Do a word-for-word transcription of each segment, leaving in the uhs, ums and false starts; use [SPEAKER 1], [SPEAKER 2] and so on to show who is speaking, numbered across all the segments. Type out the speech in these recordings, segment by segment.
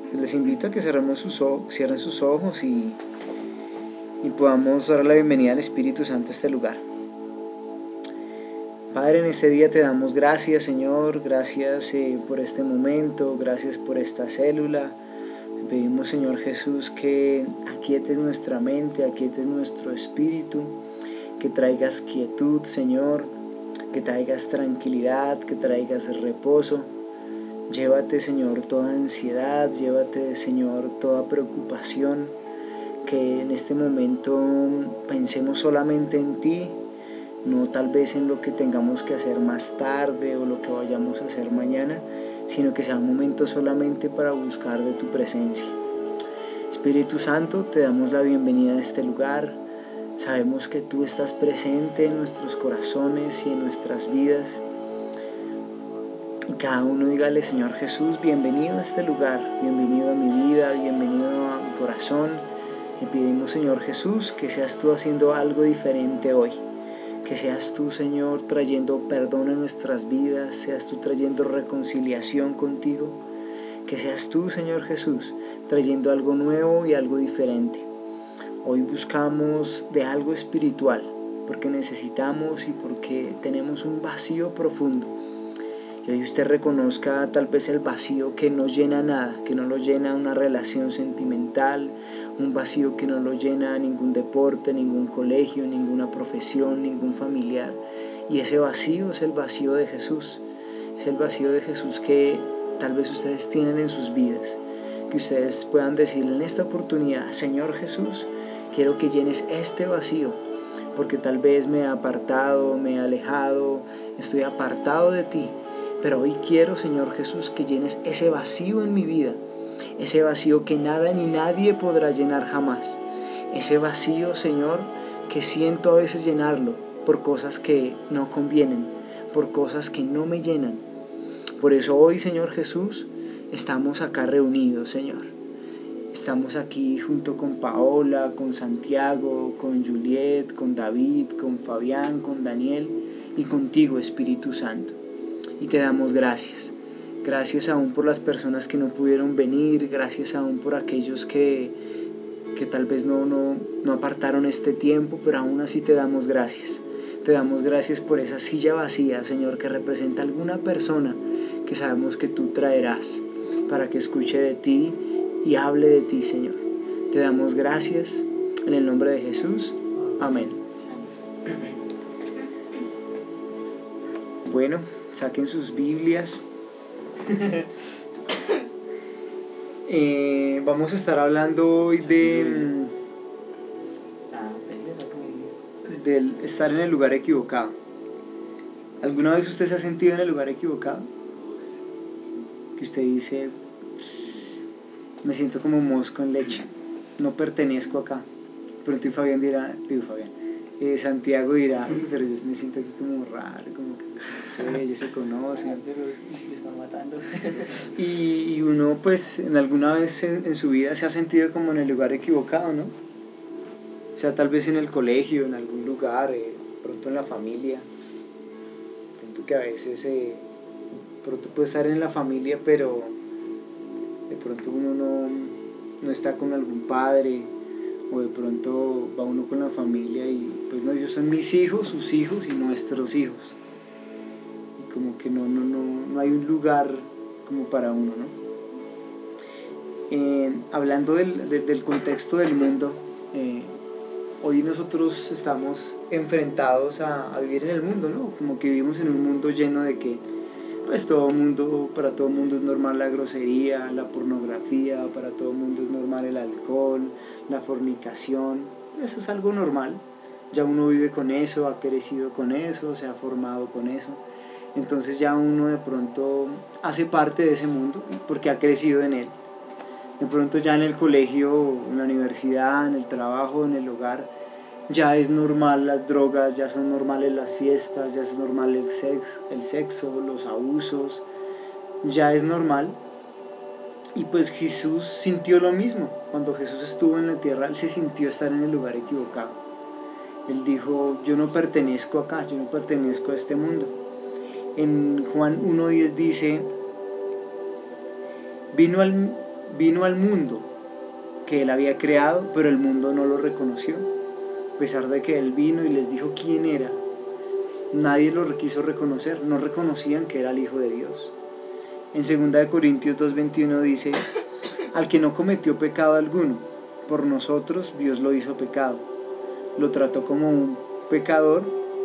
[SPEAKER 1] les invito a que cerremos sus ojos, cierren sus ojos y, y podamos dar la bienvenida al Espíritu Santo a este lugar. Padre, en este día te damos gracias, Señor, gracias eh, por este momento, gracias por esta célula. Te pedimos, Señor Jesús, que aquietes nuestra mente, aquietes nuestro espíritu, que traigas quietud, Señor, que traigas tranquilidad, que traigas reposo. Llévate, Señor, toda ansiedad, llévate, Señor, toda preocupación, que en este momento pensemos solamente en ti, no tal vez en lo que tengamos que hacer más tarde o lo que vayamos a hacer mañana, sino que sea un momento solamente para buscar de tu presencia. Espíritu Santo, te damos la bienvenida a este lugar. Sabemos que tú estás presente en nuestros corazones y en nuestras vidas. Y cada uno dígale, Señor Jesús, bienvenido a este lugar, bienvenido a mi vida, bienvenido a mi corazón. Y pedimos, Señor Jesús, que seas tú haciendo algo diferente hoy. Que seas tú, Señor, trayendo perdón a nuestras vidas, seas tú trayendo reconciliación contigo, que seas tú, Señor Jesús, trayendo algo nuevo y algo diferente. Hoy buscamos de algo espiritual, porque necesitamos y porque tenemos un vacío profundo. Y hoy usted reconozca tal vez el vacío que no llena nada, que no lo llena una relación sentimental, un vacío que no lo llena ningún deporte, ningún colegio, ninguna profesión, ningún familiar. Y ese vacío es el vacío de Jesús. Es el vacío de Jesús que tal vez ustedes tienen en sus vidas. Que ustedes puedan decirle en esta oportunidad, Señor Jesús, quiero que llenes este vacío, porque tal vez me he apartado, me he alejado, estoy apartado de ti. Pero hoy quiero, Señor Jesús, que llenes ese vacío en mi vida. Ese vacío que nada ni nadie podrá llenar jamás. Ese vacío, Señor, que siento a veces llenarlo por cosas que no convienen, por cosas que no me llenan. Por eso hoy, Señor Jesús, estamos acá reunidos, Señor. Estamos aquí junto con Paola, con Santiago, con Juliet, con David, con Fabián, con Daniel y contigo, Espíritu Santo. Y te damos gracias. Gracias aún por las personas que no pudieron venir, gracias aún por aquellos que, que tal vez no, no, no apartaron este tiempo, pero aún así te damos gracias. Te damos gracias por esa silla vacía, Señor, que representa a alguna persona que sabemos que tú traerás para que escuche de ti y hable de ti, Señor. Te damos gracias en el nombre de Jesús. Amén. Bueno, saquen sus Biblias. eh, vamos a estar hablando hoy de del estar en el lugar equivocado. ¿Alguna vez usted se ha sentido en el lugar equivocado? Que usted dice, me siento como mosco en leche, no pertenezco acá. Pronto y Fabián dirá, digo Fabián, eh, Santiago dirá, pero yo me siento aquí como raro, como que no sé, ellos se conocen. Y, y uno pues en alguna vez en, en su vida se ha sentido como en el lugar equivocado, ¿no? O sea, tal vez en el colegio, en algún lugar, eh, pronto en la familia, pronto que a veces eh, pronto puede estar en la familia, pero de pronto uno no, no está con algún padre, o de pronto va uno con la familia y pues no, ellos son mis hijos, sus hijos y nuestros hijos. Y como que no, no, no, no hay un lugar como para uno, ¿no? Eh, hablando del, de, del contexto del mundo, eh, hoy nosotros estamos enfrentados a, a vivir en el mundo, ¿no? Como que vivimos en un mundo lleno de que pues todo mundo, para todo mundo es normal la grosería, la pornografía, para todo mundo es normal el alcohol, la fornicación. Eso es algo normal. Ya uno vive con eso, ha crecido con eso, se ha formado con eso. Entonces ya uno de pronto hace parte de ese mundo porque ha crecido en él. De pronto ya en el colegio, en la universidad, en el trabajo, en el hogar, ya es normal las drogas, ya son normales las fiestas, ya es normal el sexo, el sexo, los abusos, ya es normal. Y pues Jesús sintió lo mismo. Cuando Jesús estuvo en la tierra, él se sintió estar en el lugar equivocado. Él dijo, yo no pertenezco acá, yo no pertenezco a este mundo. En Juan uno diez dice, vino al, vino al mundo que él había creado, pero el mundo no lo reconoció. A pesar de que él vino y les dijo quién era, nadie lo quiso reconocer, no reconocían que era el Hijo de Dios. En segunda de Corintios dos veintiuno dice: al que no cometió pecado alguno, por nosotros Dios lo hizo pecado, lo trató como un pecador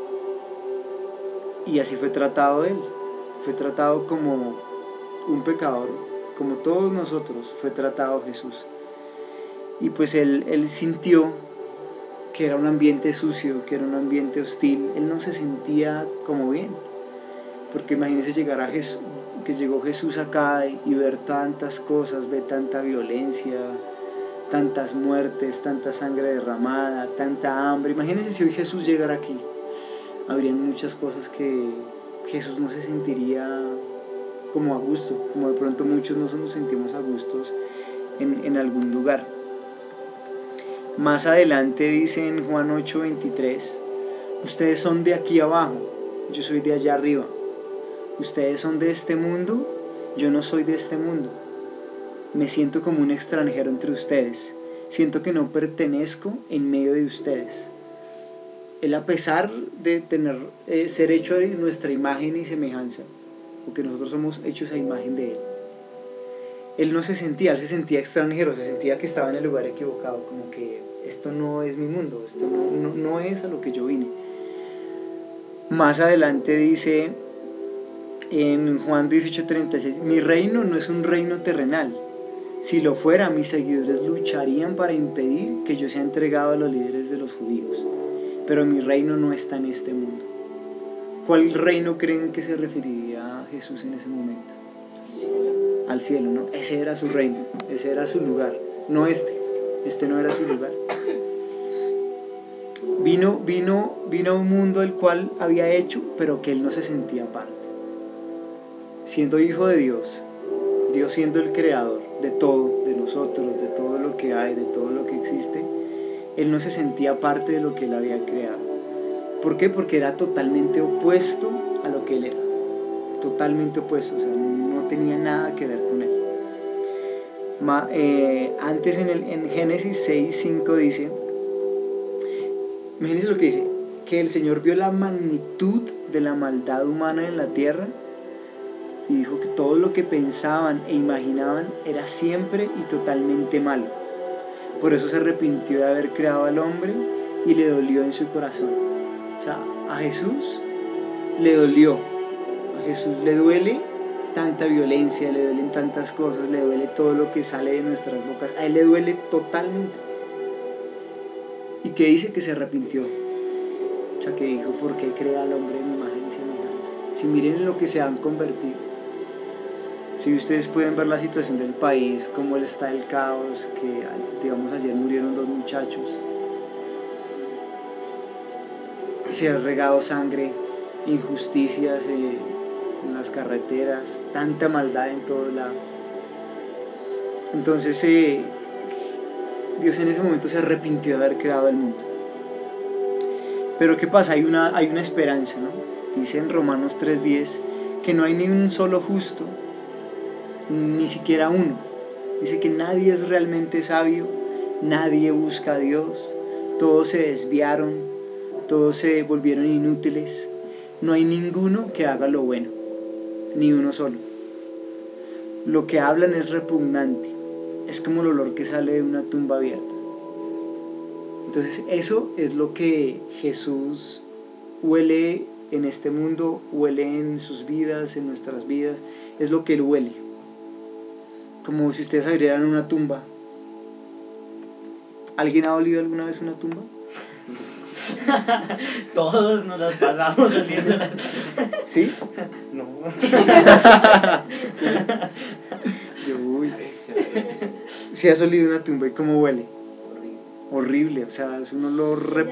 [SPEAKER 1] y así fue tratado él, fue tratado como un pecador, como todos nosotros fue tratado Jesús. Y pues él, él sintió que era un ambiente sucio, que era un ambiente hostil, él no se sentía como bien, porque imagínense llegar a Jesús, que llegó Jesús acá y ver tantas cosas, ver tanta violencia, tantas muertes, tanta sangre derramada, tanta hambre. Imagínense si hoy Jesús llegara aquí, habrían muchas cosas que Jesús no se sentiría como a gusto, como de pronto muchos no nos sentimos a gustos en, en algún lugar. Más adelante dice en Juan ocho veintitrés: ustedes son de aquí abajo, yo soy de allá arriba. Ustedes son de este mundo, yo no soy de este mundo. Me siento como un extranjero entre ustedes. Siento que no pertenezco en medio de ustedes. Él, a pesar de tener, eh, ser hecho de nuestra imagen y semejanza, porque nosotros somos hechos a imagen de Él, Él no se sentía, Él se sentía extranjero, se sentía que estaba en el lugar equivocado, como que esto no es mi mundo, esto no, no, no es a lo que yo vine. Más adelante dice en Juan dieciocho treinta y seis: mi reino no es un reino terrenal. Si lo fuera, mis seguidores lucharían para impedir que yo sea entregado a los líderes de los judíos. Pero mi reino no está en este mundo. ¿Cuál reino creen que se referiría a Jesús en ese momento? Al cielo, ¿no? Ese era su reino, ese era su lugar, no este. Este no era su lugar. Vino, vino, vino a un mundo el cual había hecho, pero que él no se sentía parte. Siendo hijo de Dios, Dios siendo el creador de todo, de nosotros, de todo lo que hay, de todo lo que existe, él no se sentía parte de lo que él había creado. ¿Por qué? Porque era totalmente opuesto a lo que él era. Totalmente opuesto, o sea, no tenía nada que ver con él. Ma, eh, antes en, el, en Génesis seis cinco dice, imagínense lo que dice, que el Señor vio la magnitud de la maldad humana en la tierra y dijo que todo lo que pensaban e imaginaban era siempre y totalmente malo. Por eso se arrepintió de haber creado al hombre y le dolió en su corazón. O sea, a Jesús le dolió, a Jesús le duele tanta violencia, le duelen tantas cosas, le duele todo lo que sale de nuestras bocas, a él le duele totalmente. ¿Y qué dice? Que se arrepintió. O sea, que dijo: ¿por qué crea al hombre en imagen y semejanza? Si miren en lo que se han convertido. Si ustedes pueden ver la situación del país, cómo está el caos, que digamos ayer murieron dos muchachos, se ha regado sangre, injusticias eh, en las carreteras, tanta maldad en todo lado. Entonces eh, Dios en ese momento se arrepintió de haber creado el mundo. Pero ¿qué pasa? Hay una, hay una esperanza, ¿no? Dice en Romanos tres diez que no hay ni un solo justo, ni siquiera uno. Dice que nadie es realmente sabio, nadie busca a Dios, todos se desviaron, todos se volvieron inútiles, no hay ninguno que haga lo bueno, ni uno solo. Lo que hablan es repugnante, es como el olor que sale de una tumba abierta. Entonces eso es lo que Jesús huele en este mundo, huele en sus vidas, en nuestras vidas, es lo que Él huele. Como si ustedes abrieran una tumba. ¿Alguien ha olido alguna vez una tumba?
[SPEAKER 2] Todos nos las pasamos oliéndolas.
[SPEAKER 1] ¿Sí?
[SPEAKER 2] No.
[SPEAKER 1] Yo, uy. ¿Sí has olido una tumba y cómo huele? Horrible, o sea, es un olor... Rep...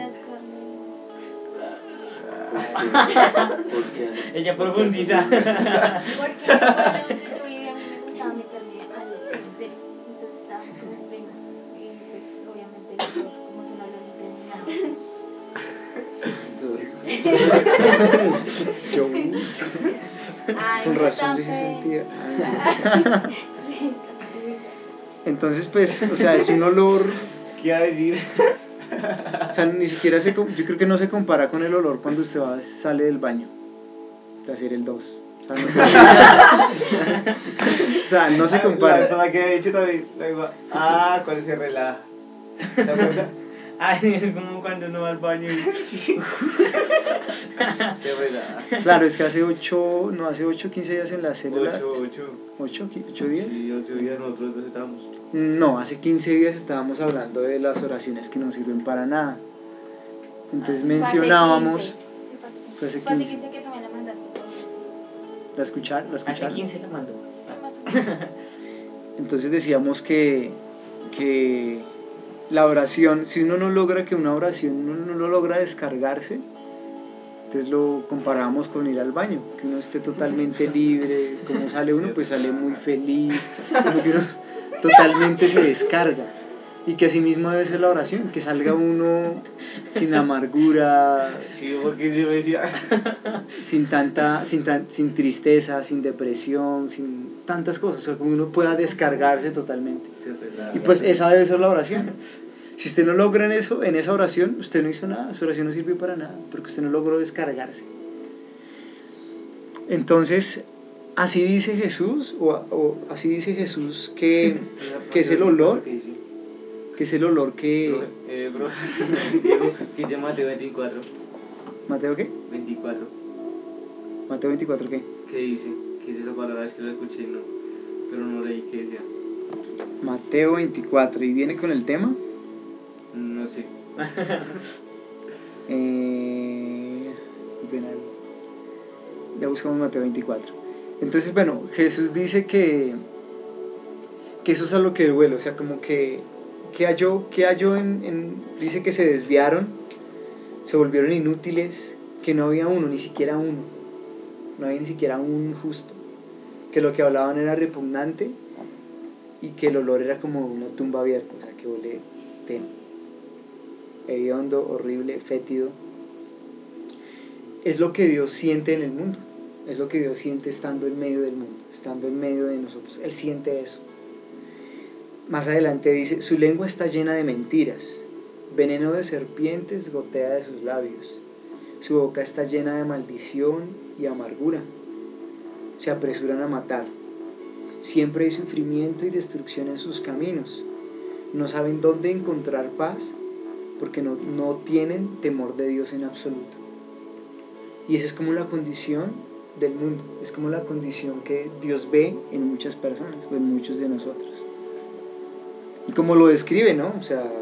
[SPEAKER 2] Ella profundiza.
[SPEAKER 3] Porque bueno, donde yo vivía a mí me gustaba meterme al cementerio, entonces estaban con mis primas y pues obviamente yo, como si no lo limpia ni nada.
[SPEAKER 1] Yo,
[SPEAKER 3] Ay,
[SPEAKER 1] con
[SPEAKER 3] no
[SPEAKER 1] razón
[SPEAKER 3] tan
[SPEAKER 1] yo sí
[SPEAKER 3] feo.
[SPEAKER 1] sentía.
[SPEAKER 3] Sí.
[SPEAKER 1] Entonces, pues, o sea, es un olor,
[SPEAKER 2] ¿Qué iba a decir?
[SPEAKER 1] o sea, ni siquiera se, com- yo creo que no se compara con el olor cuando usted va, sale del baño, de hacer el dos. O sea, no, o sea, no se
[SPEAKER 2] Ah,
[SPEAKER 1] compara.
[SPEAKER 2] La, la que he dicho también. la misma. Ah, cuando se relaja. ¿Te acuerdas?
[SPEAKER 4] Ay, es como cuando uno va al baño y...
[SPEAKER 2] Se relaja.
[SPEAKER 1] Claro, es que hace ocho, no, hace ocho, quince días en la célula.
[SPEAKER 2] Ocho, ocho.
[SPEAKER 1] ¿ocho, ocho días?
[SPEAKER 2] Sí, ocho días nosotros dos estábamos.
[SPEAKER 1] No, hace quince días estábamos hablando de las oraciones que no sirven para nada. Entonces mencionábamos,
[SPEAKER 3] Fue hace quince.
[SPEAKER 1] fue hace
[SPEAKER 3] Fue hace
[SPEAKER 1] quince.
[SPEAKER 3] quince que tú me la mandaste por eso.
[SPEAKER 1] ¿La escucharon? ¿La
[SPEAKER 4] Hace
[SPEAKER 1] escucharon?
[SPEAKER 4] quince la mandó.
[SPEAKER 3] Sí, más o menos.
[SPEAKER 1] Entonces decíamos que, que la oración, si uno no logra que una oración, uno no lo logra descargarse, entonces lo comparábamos con ir al baño, que uno esté totalmente libre, como sale uno, pues sale muy feliz, como que uno totalmente se descarga. Y que así mismo debe ser la oración, que salga uno sin amargura,
[SPEAKER 2] Sí, porque yo me decía.
[SPEAKER 1] sin tanta, sin tan, sin tristeza, sin depresión, sin tantas cosas, o sea, como uno pueda descargarse totalmente.
[SPEAKER 2] Se relaja.
[SPEAKER 1] Y pues esa debe ser la oración. Si usted no logra en eso, en esa oración, usted no hizo nada, su oración no sirvió para nada, porque usted no logró descargarse. Entonces, así dice Jesús, o, o así dice Jesús que, que es el olor, que es el olor que...
[SPEAKER 2] Bro, eh, bro, Diego, que dice Mateo veinticuatro.
[SPEAKER 1] ¿Mateo qué?
[SPEAKER 2] veinticuatro.
[SPEAKER 1] ¿Mateo veinticuatro qué?
[SPEAKER 2] ¿Qué dice? ¿Qué es esa palabra? Es que la escuché, no. Pero no leí qué decía.
[SPEAKER 1] Mateo veinticuatro, y viene con el tema.
[SPEAKER 2] No sé.
[SPEAKER 1] Eh, ven ahí. Ya buscamos Mateo veinticuatro. Entonces, bueno, Jesús dice que, que eso es a lo que duele, o sea, como que, que halló, que halló en, en, dice que se desviaron, se volvieron inútiles, que no había uno, ni siquiera uno, no había ni siquiera un justo, que lo que hablaban era repugnante y que el olor era como una tumba abierta, o sea, que huele feo, hediondo, horrible, fétido. Es lo que Dios siente en el mundo, es lo que Dios siente estando en medio del mundo, estando en medio de nosotros. Él siente eso. Más adelante dice, su lengua está llena de mentiras, veneno de serpientes gotea de sus labios, su boca está llena de maldición y amargura, se apresuran a matar, siempre hay sufrimiento y destrucción en sus caminos, no saben dónde encontrar paz porque no, no tienen temor de Dios en absoluto. Y esa es como la condición del mundo, es como la condición que Dios ve en muchas personas, o en muchos de nosotros. Y como lo describe, ¿no? O sea,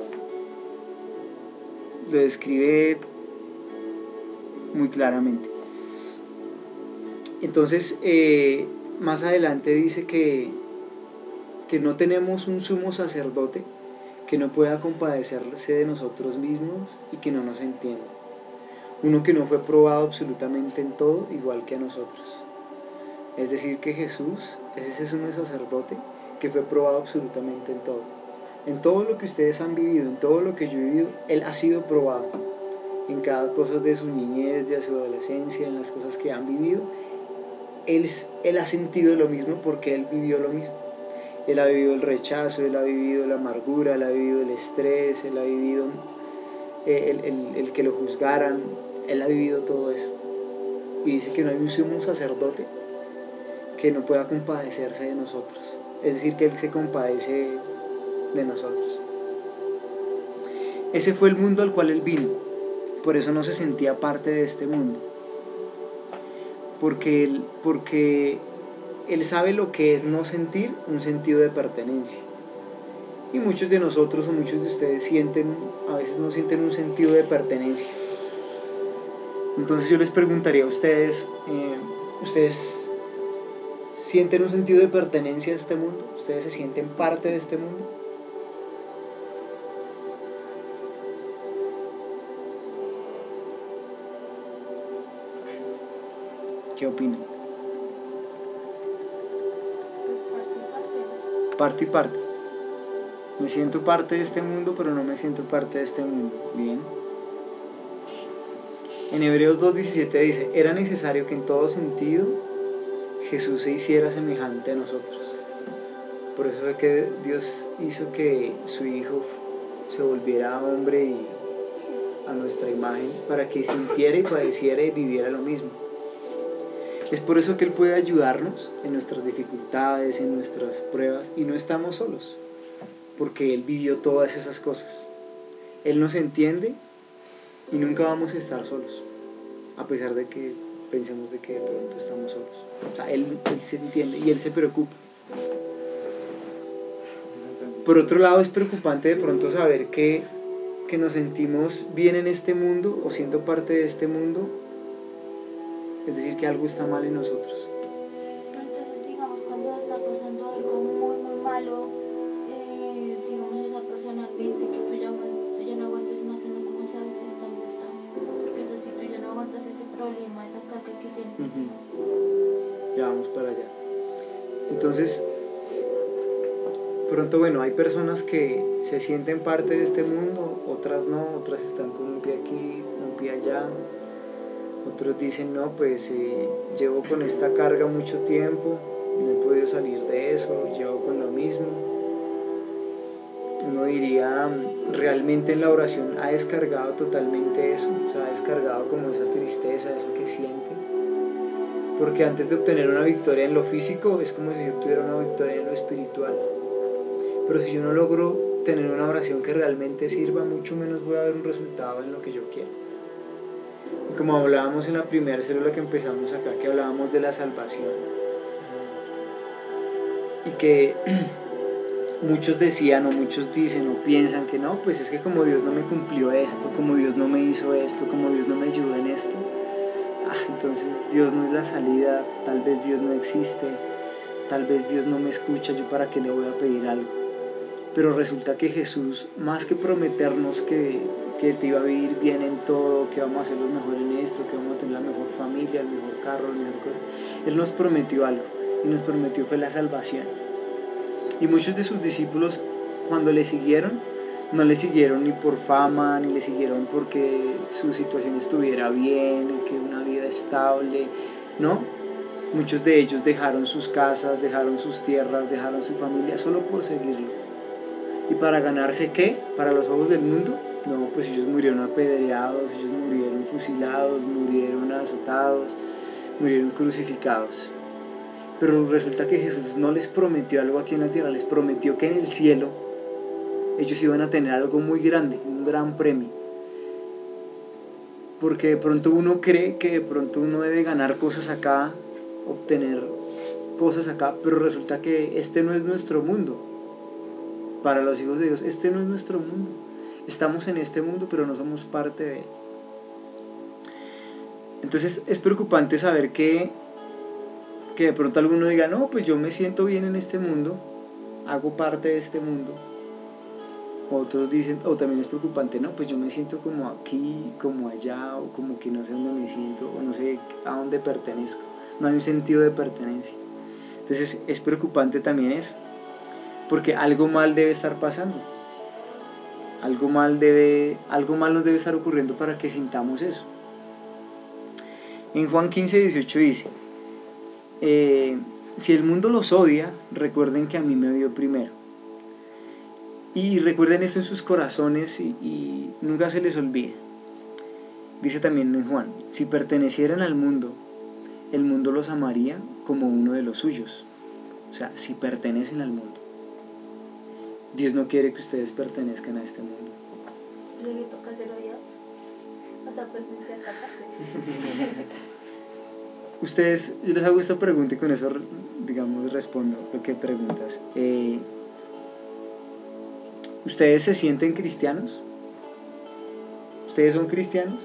[SPEAKER 1] lo describe muy claramente. Entonces, eh, más adelante dice que, que no tenemos un sumo sacerdote que no pueda compadecerse de nosotros mismos y que no nos entienda. Uno que no fue probado absolutamente en todo, igual que a nosotros. Es decir, que Jesús es ese sumo sacerdote que fue probado absolutamente en todo. En todo lo que ustedes han vivido, en todo lo que yo he vivido, Él ha sido probado. En cada cosa de su niñez, de su adolescencia, en las cosas que han vivido, Él, él ha sentido lo mismo porque Él vivió lo mismo. Él ha vivido el rechazo, Él ha vivido la amargura, Él ha vivido el estrés, Él ha vivido el, el, el que lo juzgaran, Él ha vivido todo eso. Y dice que no hay un sumo sacerdote que no pueda compadecerse de nosotros. Es decir, que Él se compadece de nosotros. Ese fue el mundo al cual Él vino. Por eso no se sentía parte de este mundo. Porque Él, porque Él sabe lo que es no sentir un sentido de pertenencia. Y muchos de nosotros o muchos de ustedes sienten, a veces no sienten un sentido de pertenencia. Entonces yo les preguntaría a ustedes, eh, ¿ustedes sienten un sentido de pertenencia a este mundo? ¿Ustedes se sienten parte de este mundo? ¿Qué opinan?
[SPEAKER 3] Pues parte y parte.
[SPEAKER 1] Parte y parte. Me siento parte de este mundo, pero no me siento parte de este mundo. Bien. En Hebreos dos diecisiete dice, era necesario que en todo sentido Jesús se hiciera semejante a nosotros. Por eso fue que Dios hizo que su Hijo se volviera hombre y a nuestra imagen, para que sintiera y padeciera y viviera lo mismo. Es por eso que Él puede ayudarnos en nuestras dificultades, en nuestras pruebas, y no estamos solos, porque Él vivió todas esas cosas. Él nos entiende y nunca vamos a estar solos, a pesar de que pensemos de que de pronto estamos solos. O sea, Él, él se entiende y Él se preocupa. Por otro lado, es preocupante de pronto saber que, que nos sentimos bien en este mundo o siendo parte de este mundo, es decir, que algo está mal en nosotros.
[SPEAKER 3] Pero entonces, digamos, cuando está pasando algo muy, muy malo, eh, digamos, esa persona piensa que tú ya, aguant- tú ya no aguantas más, tú no cómo sabes si está o no está. Porque eso, si tú ya no aguantas ese problema, esa carga que tienes.
[SPEAKER 1] Uh-huh. Ya vamos para allá. Entonces, pronto, bueno, hay personas que se sienten parte de este mundo, otras no, otras están con un pie aquí, un pie allá. Otros dicen, no, pues eh, llevo con esta carga mucho tiempo, no he podido salir de eso, llevo con lo mismo. Uno diría, realmente en la oración ha descargado totalmente eso, o sea, ha descargado como esa tristeza, eso que siente. Porque antes de obtener una victoria en lo físico, es como si yo tuviera una victoria en lo espiritual. Pero si yo no logro tener una oración que realmente sirva, mucho menos voy a ver un resultado en lo que yo quiero. Y como hablábamos en la primera célula que empezamos acá, que hablábamos de la salvación, y que muchos decían o muchos dicen o piensan que no, pues es que como Dios no me cumplió esto, como Dios no me hizo esto, como Dios no me ayudó en esto, ah, entonces Dios no es la salida, tal vez Dios no existe, tal vez Dios no me escucha, yo para qué le voy a pedir algo. Pero resulta que Jesús, más que prometernos que, que te iba a vivir bien en todo, que vamos a ser los mejores en esto, que vamos a tener la mejor familia, el mejor carro, la mejor cosa, Él nos prometió algo, y nos prometió fue la salvación. Y muchos de sus discípulos, cuando le siguieron, no le siguieron ni por fama, ni le siguieron porque su situación estuviera bien, que una vida estable, no. Muchos de ellos dejaron sus casas, dejaron sus tierras, dejaron su familia solo por seguirlo. ¿Y para ganarse qué? ¿Para los ojos del mundo? No, pues ellos murieron apedreados, ellos murieron fusilados, murieron azotados, murieron crucificados. Pero resulta que Jesús no les prometió algo aquí en la tierra, les prometió que en el cielo ellos iban a tener algo muy grande, un gran premio. Porque de pronto uno cree que de pronto uno debe ganar cosas acá, obtener cosas acá, pero resulta que este no es nuestro mundo. Para los hijos de Dios, este no es nuestro mundo. Estamos en este mundo, pero no somos parte de él. Entonces es preocupante saber que, que de pronto alguno diga, no, pues yo me siento bien en este mundo, hago parte de este mundo. Otros dicen, o también es preocupante, no, pues yo me siento como aquí, como allá, o como que no sé dónde me siento, o no sé a dónde pertenezco. No hay un sentido de pertenencia. Entonces es preocupante también eso. Porque algo mal debe estar pasando, algo mal, debe, algo mal nos debe estar ocurriendo para que sintamos eso. En Juan quince, dieciocho dice, eh, si el mundo los odia, recuerden que a mí me odió primero. Y recuerden esto en sus corazones y, y nunca se les olvide. Dice también en Juan, si pertenecieran al mundo, el mundo los amaría como uno de los suyos. O sea, si pertenecen al mundo. Dios no quiere que ustedes pertenezcan a este mundo.
[SPEAKER 3] Lo que toca hacer hoy, o sea, pues en cierta parte.
[SPEAKER 1] Ustedes, yo les hago esta pregunta y con eso, digamos, respondo lo que preguntas. Eh, ¿Ustedes se sienten cristianos? ¿Ustedes son cristianos?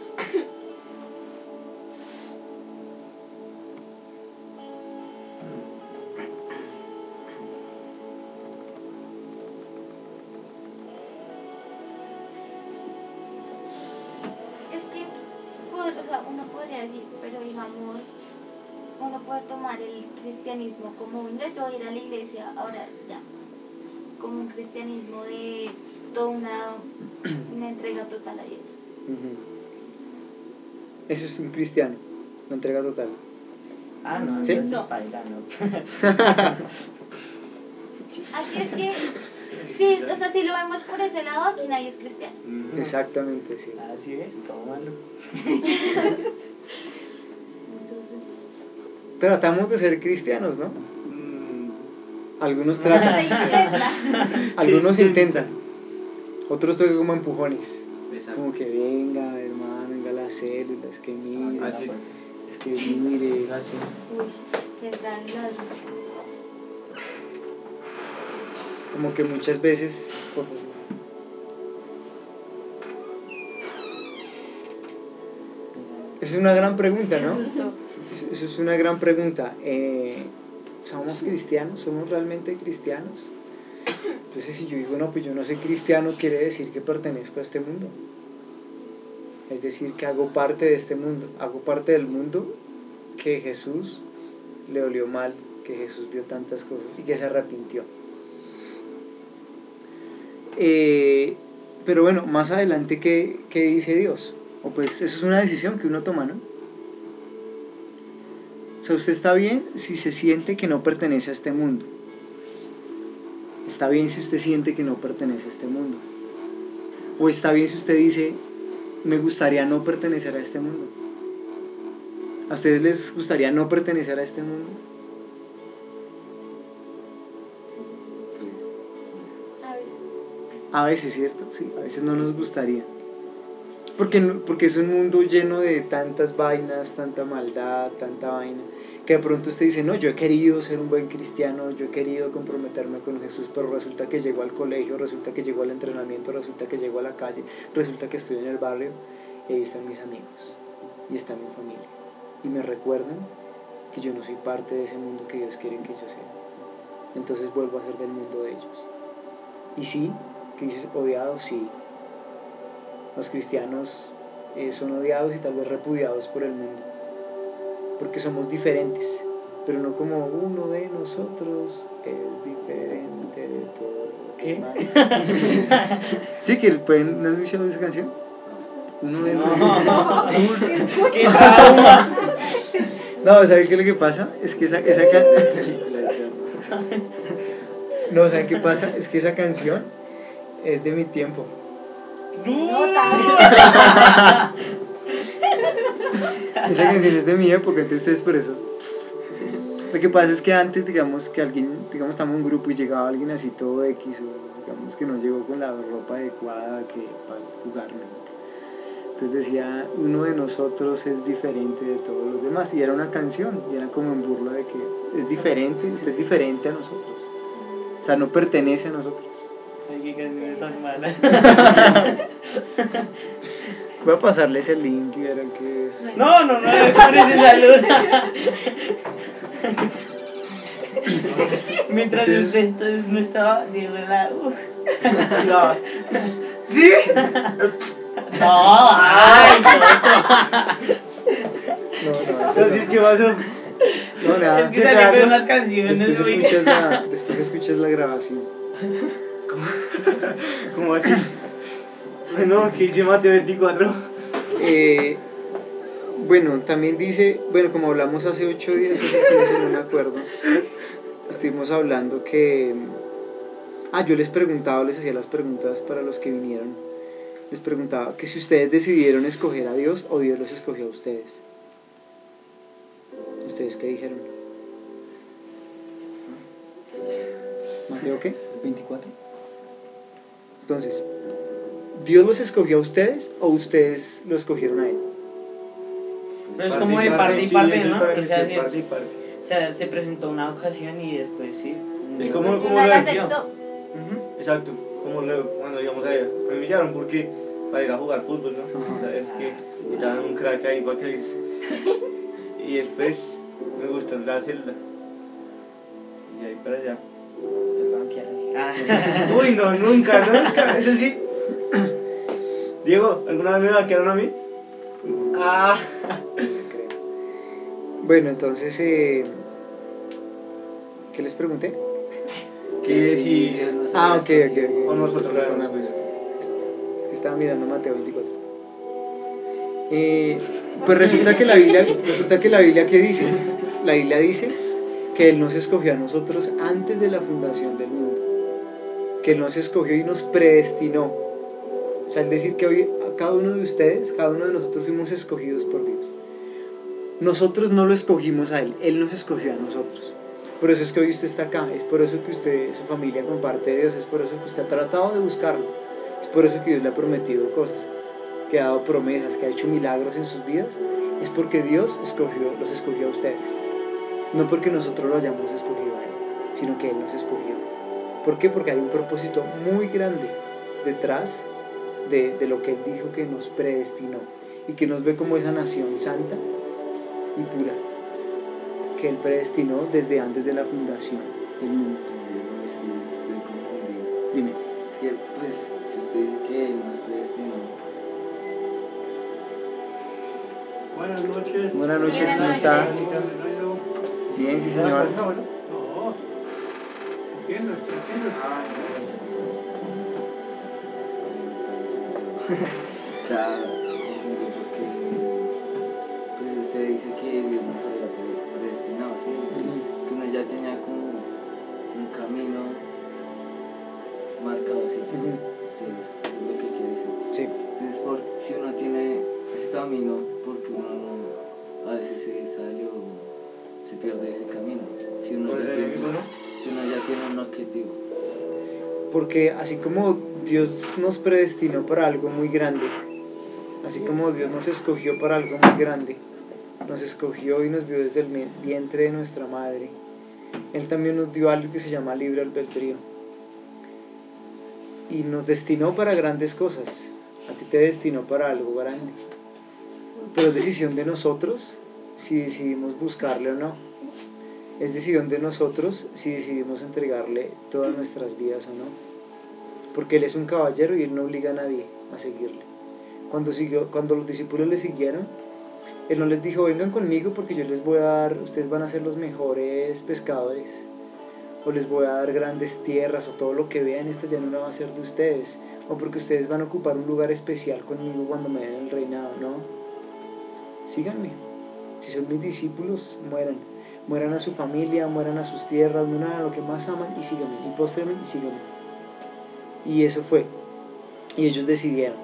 [SPEAKER 3] O sea, uno podría decir, pero digamos, uno puede tomar el cristianismo como un, yo voy a ir a la iglesia, ahora ya, como un cristianismo de toda una, una entrega total a Dios.
[SPEAKER 1] Uh-huh. Eso es un cristiano, una entrega total.
[SPEAKER 4] Ah, no,
[SPEAKER 1] ¿Sí?
[SPEAKER 4] entonces
[SPEAKER 3] No.
[SPEAKER 4] baila, no.
[SPEAKER 3] Aquí es que, sí, o sea, si lo vemos por ese lado, aquí nadie es cristiano.
[SPEAKER 1] Exactamente, sí.
[SPEAKER 4] Así es, tómalo.
[SPEAKER 3] Entonces,
[SPEAKER 1] Tratamos de ser cristianos, ¿no?
[SPEAKER 2] Mm,
[SPEAKER 1] Algunos
[SPEAKER 3] se
[SPEAKER 1] tratan,
[SPEAKER 3] intenta.
[SPEAKER 1] algunos
[SPEAKER 2] Sí.
[SPEAKER 1] intentan, otros tocan como empujones.
[SPEAKER 2] exacto.
[SPEAKER 1] Como que venga, hermano, venga a las células, que mire,
[SPEAKER 2] Así.
[SPEAKER 1] es que mire.
[SPEAKER 2] Así.
[SPEAKER 3] Uy, que entran en las...
[SPEAKER 1] Como que muchas veces. por favor. Esa es una gran pregunta, ¿no?
[SPEAKER 3] Qué susto.
[SPEAKER 1] Eso eso es una gran pregunta. Eh, ¿Somos cristianos? ¿Somos realmente cristianos? Entonces, si yo digo, no, pues yo no soy cristiano, quiere decir que pertenezco a este mundo. Es decir, que hago parte de este mundo. Hago parte del mundo que Jesús le olió mal, que Jesús vio tantas cosas y que se arrepintió. Eh, pero bueno, más adelante, ¿qué, qué dice Dios? O pues eso es una decisión que uno toma, ¿no? O sea, usted está bien si se siente que no pertenece a este mundo. Está bien si usted siente que no pertenece a este mundo. O está bien si usted dice, me gustaría no pertenecer a este mundo. ¿A ustedes les gustaría no pertenecer a este mundo?
[SPEAKER 3] A ver,
[SPEAKER 1] A veces, ¿cierto? Sí, a veces no nos gustaría. Porque, no- porque es un mundo lleno de tantas vainas, tanta maldad, tanta vaina, que de pronto usted dice, no, yo he querido ser un buen cristiano, yo he querido comprometerme con Jesús, pero resulta que llego al colegio, resulta que llego al entrenamiento, resulta que llego a la calle, resulta que estoy en el barrio, y ahí están mis amigos, y está mi familia, y me recuerdan que yo no soy parte de ese mundo que Dios quiere que yo sea. Entonces vuelvo a ser del mundo de ellos. Y sí, que dices odiado, sí. Los cristianos eh, son odiados y tal vez repudiados por el mundo, porque somos diferentes, pero no como uno de nosotros es diferente de todos los
[SPEAKER 4] ¿Qué?
[SPEAKER 1] demás. Sí, que pueden, ¿no has escuchado esa canción? Uno de
[SPEAKER 4] No.
[SPEAKER 1] nosotros.
[SPEAKER 4] ¡Qué trauma!
[SPEAKER 1] No, ¿sabes qué es lo que pasa? Es que esa, esa can... No, ¿saben qué pasa? Es que esa canción es de mi tiempo. Esa canción es de mi época, entonces es por eso. Lo que pasa es que antes, digamos, que alguien, digamos, estamos en un grupo y llegaba alguien así todo X, o digamos que no llegó con la ropa adecuada que para jugar, ¿no? Entonces decía, uno de nosotros es diferente de todos los demás, y era una canción, y era como en burla de que es diferente, usted es diferente a nosotros, o sea, no pertenece a nosotros.
[SPEAKER 4] Ay, qué canciones tan malas.
[SPEAKER 1] Voy a pasarles el link y verán qué es.
[SPEAKER 4] No, no, no, me parece salud. Mientras
[SPEAKER 1] Entonces-
[SPEAKER 4] usted no estaba, digo la. Uf.
[SPEAKER 2] No. ¿Sí?
[SPEAKER 4] No, ay,
[SPEAKER 1] No, no, eso
[SPEAKER 2] No, si es que pasó.
[SPEAKER 1] no, no, nada.
[SPEAKER 4] es que sale con las canciones,
[SPEAKER 1] Después
[SPEAKER 4] güey.
[SPEAKER 1] escuchas la, después escuchas la grabación.
[SPEAKER 2] ¿Cómo así? Bueno, ¿qué dice Mateo veinticuatro?
[SPEAKER 1] Eh, bueno, también dice, bueno, como hablamos hace ocho días, o quince, no me acuerdo, estuvimos hablando que, ah, yo les preguntaba, les hacía las preguntas para los que vinieron, les preguntaba que si ustedes decidieron escoger a Dios o Dios los escogió a ustedes. ¿Ustedes qué dijeron? ¿Mateo qué?
[SPEAKER 5] veinticuatro.
[SPEAKER 1] Entonces, ¿Dios los escogió a ustedes o ustedes lo escogieron a Él?
[SPEAKER 4] Pero es como de parte y
[SPEAKER 2] Sí,
[SPEAKER 4] parte,
[SPEAKER 2] eso
[SPEAKER 4] ¿no?
[SPEAKER 2] también
[SPEAKER 4] O sea,
[SPEAKER 2] es de
[SPEAKER 4] sí,
[SPEAKER 2] parte y parte.
[SPEAKER 4] o sea, se presentó una ocasión y después sí.
[SPEAKER 2] Es
[SPEAKER 4] no.
[SPEAKER 2] como-
[SPEAKER 3] Pues
[SPEAKER 2] ¿cómo
[SPEAKER 3] una
[SPEAKER 2] lo
[SPEAKER 3] la
[SPEAKER 2] decidió?
[SPEAKER 3] aceptó.
[SPEAKER 4] Ujú.
[SPEAKER 2] Exacto, como luego, cuando íbamos a ir, me humillaron porque para ir a jugar fútbol, ¿no? O sea, es que estaban un crack ahí para que les- y después me gustó la celda. Y ahí para allá.
[SPEAKER 4] Después banquearon. Ah.
[SPEAKER 2] Uy, no, nunca, nunca, eso sí. Diego, ¿alguna vez me vaquearon a mí?
[SPEAKER 1] Ah, creo. Bueno, entonces, eh, ¿qué les pregunté?
[SPEAKER 2] Que si...
[SPEAKER 5] Dios nos
[SPEAKER 1] Ah,
[SPEAKER 5] había
[SPEAKER 1] ok, ok,
[SPEAKER 5] escogido.
[SPEAKER 1] ok.
[SPEAKER 2] O nosotros lo
[SPEAKER 1] Perdóname.
[SPEAKER 2] vemos,
[SPEAKER 1] Es que estaba mirando Mateo veinticuatro. Eh, pues resulta que la Biblia, resulta que la Biblia, ¿qué dice? La Biblia dice que Él nos escogió a nosotros antes de la fundación del mundo. que Él nos escogió y nos predestinó. O sea, es decir que hoy a cada uno de ustedes, cada uno de nosotros fuimos escogidos por Dios. Nosotros no lo escogimos a Él, Él nos escogió a nosotros. Por eso es que hoy usted está acá, es por eso que usted, su familia comparte de Dios, es por eso que usted ha tratado de buscarlo, es por eso que Dios le ha prometido cosas, que ha dado promesas, que ha hecho milagros en sus vidas. Es porque Dios escogió, los escogió a ustedes, no porque nosotros lo hayamos escogido a Él, sino que Él nos escogió. ¿Por qué? Porque hay un propósito muy grande detrás de, de lo que Él dijo que nos predestinó y que nos ve como esa nación santa y pura que Él predestinó desde antes de la fundación del mundo.
[SPEAKER 5] Estoy confundido.
[SPEAKER 1] Dime.
[SPEAKER 5] Es que, pues, si usted dice que Él nos predestinó.
[SPEAKER 6] Buenas noches.
[SPEAKER 1] Buenas noches, ¿cómo
[SPEAKER 3] Buenas
[SPEAKER 1] está?
[SPEAKER 3] noches.
[SPEAKER 1] Bien, sí, señor.
[SPEAKER 6] No. ¿Quién no está? ¿Quién no está?
[SPEAKER 5] O sea, confundido porque, pues, usted dice que Dios nos había predestinado, ¿sí? Entonces, que uno ya tenía como un camino marcado, ¿sí?
[SPEAKER 1] Ujú.
[SPEAKER 5] Ustedes, es lo que quiere decir.
[SPEAKER 1] Sí.
[SPEAKER 5] Entonces, por, si uno tiene ese camino, porque uno no, a veces se sale o se pierde ese camino. Si uno,
[SPEAKER 2] Por
[SPEAKER 5] ya
[SPEAKER 2] el
[SPEAKER 5] tiene,
[SPEAKER 2] enemigo, ¿no?
[SPEAKER 5] si uno ya tiene un objetivo.
[SPEAKER 1] Porque así como Dios nos predestinó para algo muy grande, así como Dios nos escogió para algo muy grande, nos escogió y nos vio desde el vientre de nuestra madre, Él también nos dio algo que se llama libre albedrío y nos destinó para grandes cosas. A ti te destinó para algo grande, pero es decisión de nosotros si decidimos buscarle o no. Es decisión de nosotros si decidimos entregarle todas nuestras vidas o no, porque Él es un caballero y Él no obliga a nadie a seguirle. Cuando, siguió, cuando los discípulos le siguieron, Él no les dijo: vengan conmigo porque yo les voy a dar, ustedes van a ser los mejores pescadores, o les voy a dar grandes tierras, o todo lo que vean esta llanura va a ser de ustedes, o porque ustedes van a ocupar un lugar especial conmigo cuando me den el reinado. No, síganme. Si son mis discípulos, mueran. Mueran a su familia, mueran a sus tierras, mueran a lo que más aman y síganme, y póstrenme y síganme. Y eso fue. Y ellos decidieron.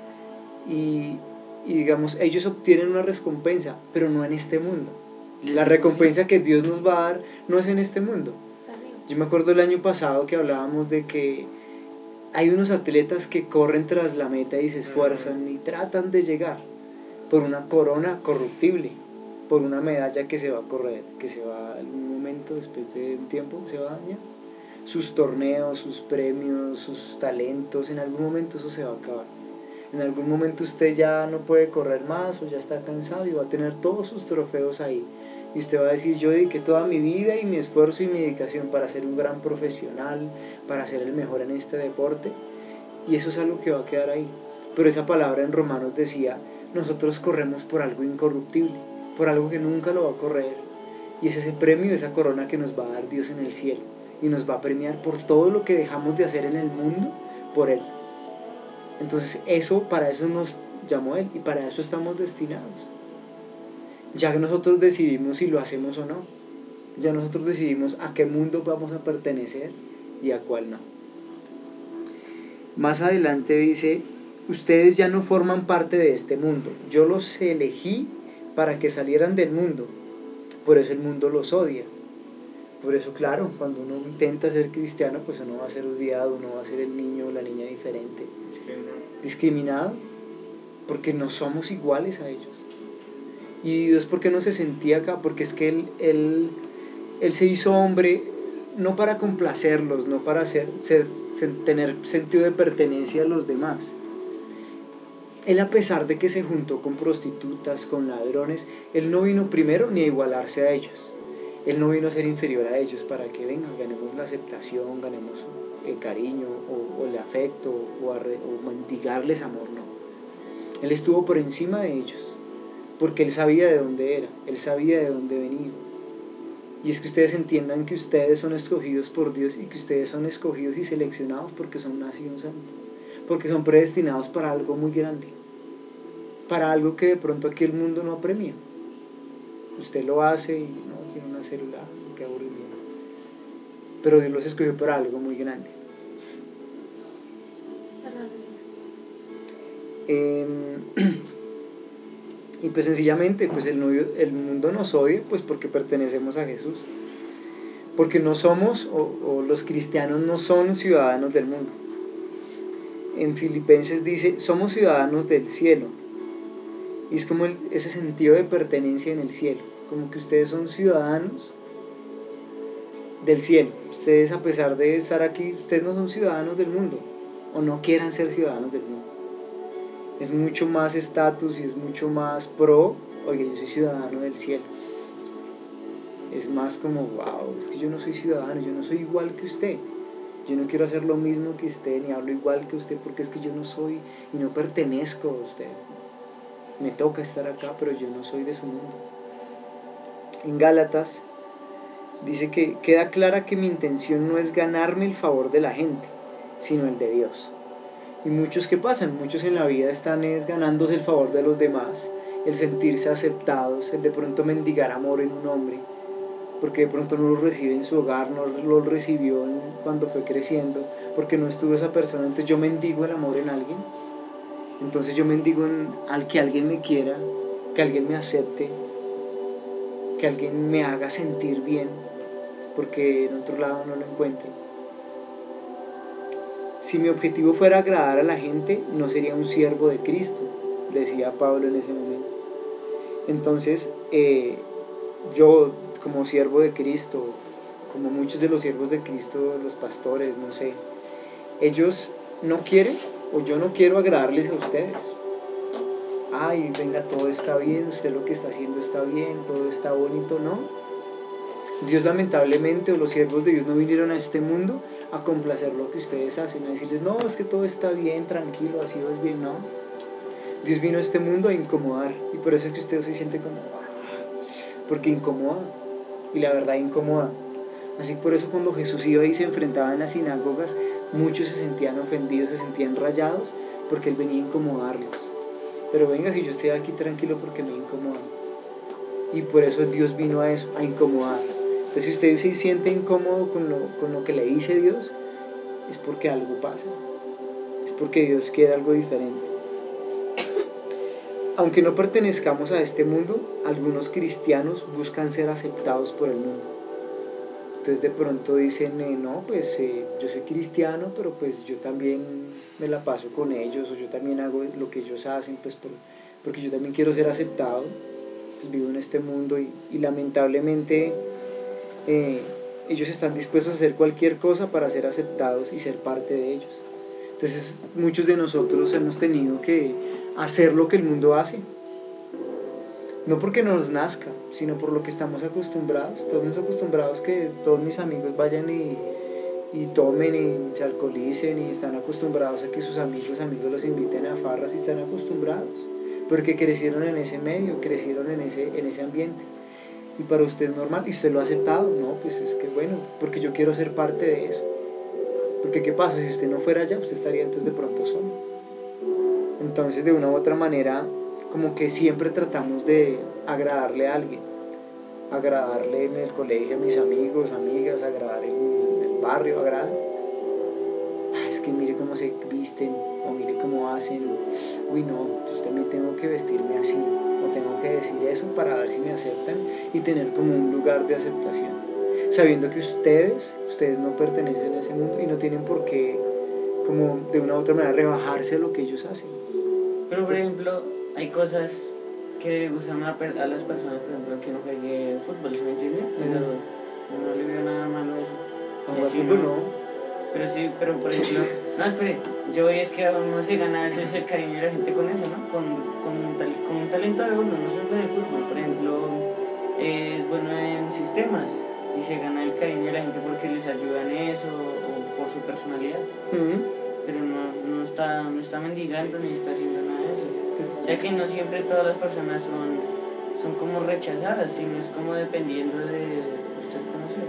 [SPEAKER 1] Y, y digamos, ellos obtienen una recompensa, pero no en este mundo. La recompensa que Dios nos va a dar no es en este mundo. Yo me acuerdo el año pasado que hablábamos de que hay unos atletas que corren tras la meta y se esfuerzan y tratan de llegar por una corona corruptible, por una medalla que se va a correr, que se va en un momento, después de un tiempo, se va a dañar. Sus torneos, sus premios, sus talentos, en algún momento eso se va a acabar. En algún momento usted ya no puede correr más o ya está cansado y va a tener todos sus trofeos ahí. Y usted va a decir: yo dediqué toda mi vida y mi esfuerzo y mi dedicación para ser un gran profesional, para ser el mejor en este deporte. Y eso es algo que va a quedar ahí. Pero esa palabra en Romanos decía: nosotros corremos por algo incorruptible, por algo que nunca lo va a correr. Y es ese premio, esa corona que nos va a dar Dios en el cielo. Y nos va a premiar por todo lo que dejamos de hacer en el mundo por Él. Entonces eso, para eso nos llamó Él y para eso estamos destinados. Ya que nosotros decidimos si lo hacemos o no. Ya nosotros decidimos a qué mundo vamos a pertenecer y a cuál no. Más adelante dice: ustedes ya no forman parte de este mundo. Yo los elegí para que salieran del mundo. Por eso el mundo los odia. Por eso, claro, cuando uno intenta ser cristiano, pues uno va a ser odiado, uno va a ser el niño o la niña diferente, discriminado, porque no somos iguales a ellos. Y Dios, ¿por qué no se sentía acá? Porque es que Él, él, él se hizo hombre no para complacerlos, no para ser, ser, ser, tener sentido de pertenencia a los demás. Él, a pesar de que se juntó con prostitutas, con ladrones, Él no vino primero ni a igualarse a ellos. Él no vino a ser inferior a ellos para que vengan, ganemos la aceptación, ganemos el cariño o, o el afecto o, a re, o mendigarles amor, no. Él estuvo por encima de ellos porque Él sabía de dónde era, Él sabía de dónde venía. Y es que ustedes entiendan que ustedes son escogidos por Dios y que ustedes son escogidos y seleccionados porque son nacidos santos, porque son predestinados para algo muy grande, para algo que de pronto aquí el mundo no apremia. Usted lo hace y no tiene una célula, qué aburrimiento. Pero Dios los escogió para algo muy grande. Eh, y pues sencillamente pues el, novio, el mundo nos odia pues porque pertenecemos a Jesús. Porque no somos, o, o los cristianos no son ciudadanos del mundo. En Filipenses dice, somos ciudadanos del cielo. Y es como el, ese sentido de pertenencia en el cielo. Como que ustedes son ciudadanos del cielo. Ustedes, a pesar de estar aquí, ustedes no son ciudadanos del mundo. O no quieran ser ciudadanos del mundo. Es mucho más estatus y es mucho más pro, oye, yo soy ciudadano del cielo. Es más como, wow, es que yo no soy ciudadano, yo no soy igual que usted. Yo no quiero hacer lo mismo que usted, ni hablo igual que usted, porque es que yo no soy y no pertenezco a usted. Me toca estar acá, pero yo no soy de su mundo. En Gálatas dice que queda clara que mi intención no es ganarme el favor de la gente, sino el de Dios. Y muchos que pasan, muchos en la vida están es ganándose el favor de los demás, el sentirse aceptados, el de pronto mendigar amor en un hombre, porque de pronto no lo recibe en su hogar, no lo recibió en, cuando fue creciendo, porque no estuvo esa persona, entonces yo mendigo el amor en alguien, entonces yo mendigo en, al que alguien me quiera, que alguien me acepte, que alguien me haga sentir bien, porque en otro lado no lo encuentro. Si mi objetivo fuera agradar a la gente, no sería un siervo de Cristo, decía Pablo en ese momento. Entonces, eh, yo como siervo de Cristo, como muchos de los siervos de Cristo, los pastores, no sé, ellos no quieren, o yo no quiero agradarles a ustedes. Ay, venga, todo está bien, usted lo que está haciendo está bien, todo está bonito, ¿no? Dios lamentablemente, o los siervos de Dios no vinieron a este mundo a complacer lo que ustedes hacen, a decirles, no, es que todo está bien, tranquilo, así vas bien, no. Dios vino a este mundo a incomodar, y por eso es que usted se siente como, porque incomoda, y la verdad incomoda. Así por eso cuando Jesús iba y se enfrentaba en las sinagogas, muchos se sentían ofendidos, se sentían rayados, porque Él venía a incomodarlos. Pero venga, si yo estoy aquí tranquilo, porque me incomoda. Y por eso Dios vino a eso, a incomodar. Entonces si usted se siente incómodo con lo, con lo que le dice Dios, es porque algo pasa, es porque Dios quiere algo diferente. Aunque no pertenezcamos a este mundo, algunos cristianos buscan ser aceptados por el mundo. Entonces de pronto dicen, eh, no, pues eh, yo soy cristiano, pero pues yo también me la paso con ellos, o yo también hago lo que ellos hacen, pues por, porque yo también quiero ser aceptado, pues vivo en este mundo y, y lamentablemente eh, ellos están dispuestos a hacer cualquier cosa para ser aceptados y ser parte de ellos. Entonces muchos de nosotros hemos tenido que hacer lo que el mundo hace, no porque nos nazca, sino por lo que estamos acostumbrados. Estamos acostumbrados que todos mis amigos vayan y, y tomen y se alcoholicen, y están acostumbrados a que sus amigos amigos los inviten a farras, y están acostumbrados porque crecieron en ese medio, crecieron en ese, en ese ambiente, y para usted es normal y usted lo ha aceptado. No, pues es que bueno, porque yo quiero ser parte de eso. Porque ¿qué pasa? Si usted no fuera allá, usted estaría entonces de pronto solo. Entonces de una u otra manera, como que siempre tratamos de agradarle a alguien, agradarle en el colegio a mis amigos, amigas, agradar en el barrio, agradar. Ah, es que mire cómo se visten, o mire cómo hacen. Uy, no, yo también tengo que vestirme así, o tengo que decir eso para ver si me aceptan, y tener como un lugar de aceptación, sabiendo que ustedes, ustedes no pertenecen a ese mundo y no tienen por qué, como de una u otra manera, rebajarse a lo que ellos hacen.
[SPEAKER 4] Pero por ejemplo, hay cosas que gustan a, per- a las personas, por ejemplo, que no juegue fútbol, ¿se me entiende? Pero no le veo nada malo a eso.
[SPEAKER 1] Como el
[SPEAKER 4] Sí,
[SPEAKER 1] fútbol
[SPEAKER 4] no.
[SPEAKER 1] no.
[SPEAKER 4] Pero sí, pero por ejemplo, no, espere, yo voy es que uno se gana a veces el cariño de la gente con eso, ¿no? Con, con, un, tal, con un talento de uno, no solo en el fútbol, por ejemplo, es bueno en sistemas y se gana el cariño de la gente porque les ayuda en eso o por su personalidad.
[SPEAKER 1] Uh-huh.
[SPEAKER 4] Pero no, no, está, no está mendigando ni está haciendo nada de eso. O sea que no siempre todas las personas son, son como rechazadas, sino es como dependiendo de usted conocer.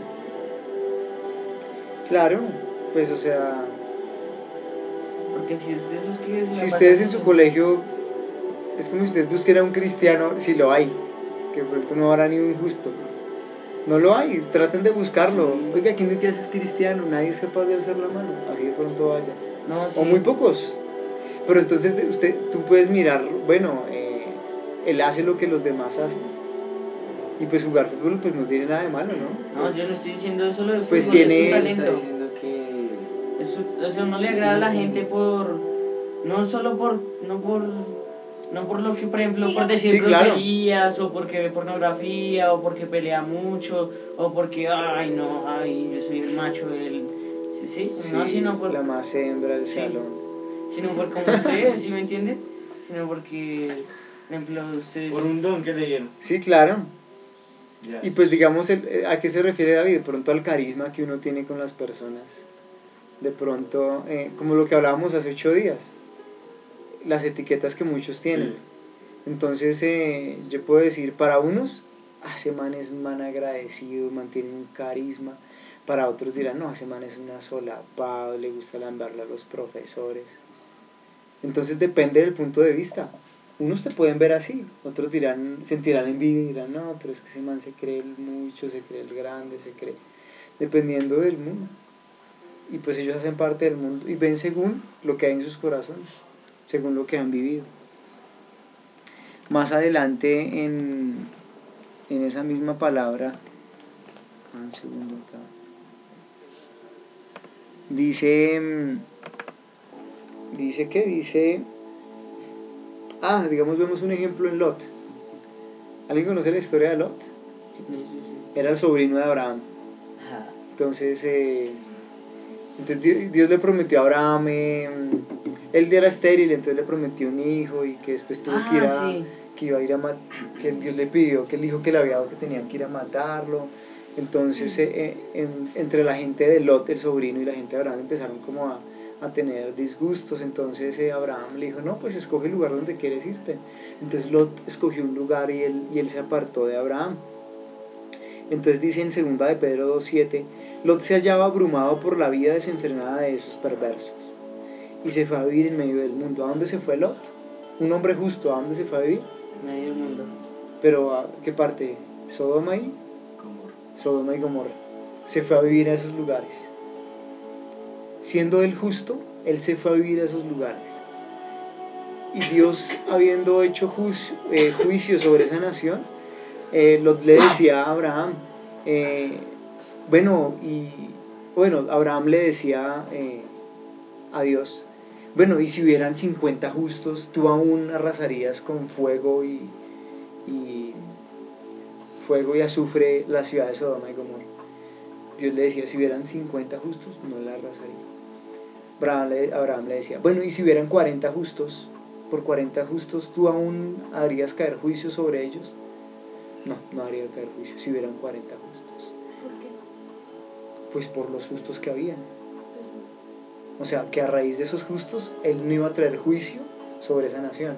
[SPEAKER 1] Claro, pues o sea,
[SPEAKER 4] Porque si es de esos que... se la
[SPEAKER 1] si
[SPEAKER 4] pasan
[SPEAKER 1] ustedes en su
[SPEAKER 4] con-
[SPEAKER 1] colegio, es como si ustedes buscaran un cristiano, si lo hay, que por ejemplo no habrá ni un justo. No lo hay, traten de buscarlo. Oiga, ¿quién de qué es cristiano? Nadie es capaz de alzar la mano, así de pronto vaya.
[SPEAKER 4] No, sí.
[SPEAKER 1] O muy pocos. Pero entonces usted, tú puedes mirar, bueno, eh, él hace lo que los demás hacen. Y pues jugar fútbol pues no tiene nada de malo, ¿no?
[SPEAKER 4] No, yo no estoy diciendo eso de
[SPEAKER 1] Pues
[SPEAKER 4] fútbol,
[SPEAKER 1] tiene-
[SPEAKER 4] es un
[SPEAKER 5] Está
[SPEAKER 4] talento.
[SPEAKER 5] diciendo que
[SPEAKER 4] Eso, o sea, no le agrada a la gente por, no solo por, no por, no por lo que, por ejemplo, por decir
[SPEAKER 1] Sí, claro.
[SPEAKER 4] groserías, o porque ve pornografía, o porque pelea mucho, o porque, ay, no, ay, yo soy el macho, el, sí, sí, no,
[SPEAKER 1] Sí,
[SPEAKER 4] sino por,
[SPEAKER 1] la más hembra del
[SPEAKER 4] Sí.
[SPEAKER 1] salón.
[SPEAKER 4] sino por como usted es, ¿sí me entiende? Sino porque, por ejemplo, usted...
[SPEAKER 2] Por un don que le dieron.
[SPEAKER 1] Sí, claro.
[SPEAKER 2] Ya.
[SPEAKER 1] Y pues digamos, el- eh, ¿a qué se refiere David? De pronto al carisma que uno tiene con las personas. De pronto, eh, como lo que hablábamos hace ocho días, las etiquetas que muchos tienen.
[SPEAKER 2] Sí.
[SPEAKER 1] Entonces, eh, yo puedo decir, para unos, ah, ese man es un man agradecido, mantiene un carisma. Para otros dirán, no, ese man es un asolapado, le gusta lamberle a los profesores. Entonces depende del punto de vista. Unos te pueden ver así, otros dirán, sentirán envidia y dirán, no, pero es que ese man se cree el mucho, se cree el grande, se cree, dependiendo del mundo. Y pues ellos hacen parte del mundo y ven según lo que hay en sus corazones, según lo que han vivido. Más adelante en, en esa misma palabra, un segundo acá, dice, mm, dice que dice, ah, digamos, vemos un ejemplo en Lot. ¿Alguien conoce la historia de Lot? Era el sobrino de Abraham. Entonces, eh, entonces Dios, Dios le prometió a Abraham, eh, él era estéril, entonces le prometió un hijo y que después tuvo que ir a,
[SPEAKER 4] Ah, sí.
[SPEAKER 1] que iba a ir a mat- que Dios le pidió que el hijo que le había dado que tenían que ir a matarlo. Entonces, eh, eh, en- entre la gente de Lot, el sobrino, y la gente de Abraham empezaron como a, a tener disgustos. Entonces eh, Abraham le dijo, no, pues escoge el lugar donde quieres irte. Entonces Lot escogió un lugar y él, y él se apartó de Abraham. Entonces dice en segunda de Pedro dos siete, Lot se hallaba abrumado por la vida desenfrenada de esos perversos y se fue a vivir en medio del mundo. ¿A dónde se fue Lot? Un hombre justo, ¿a dónde se fue a vivir?
[SPEAKER 4] Medio mundo.
[SPEAKER 1] Pero ¿a qué parte? ¿Sodoma y? Sodoma y Gomorra. Se fue a vivir a esos lugares. Siendo él justo, él se fue a vivir a esos lugares. Y Dios, habiendo hecho ju- eh, juicio sobre esa nación, eh, Lot le decía a Abraham, eh, bueno, y bueno, Abraham le decía eh, a Dios, bueno, y si hubieran cincuenta justos, tú aún arrasarías con fuego y, y fuego y azufre la ciudad de Sodoma y Gomorra. Dios le decía, si hubieran cincuenta justos, no la arrasaría. Abraham le, Abraham le decía, bueno, y si hubieran cuarenta justos, por cuarenta justos, ¿tú aún harías caer juicio sobre ellos? No, no haría caer juicio, si hubieran cuarenta justos.
[SPEAKER 3] ¿Por qué?
[SPEAKER 1] Pues por los justos que habían. O sea, que a raíz de esos justos, él no iba a traer juicio sobre esa nación.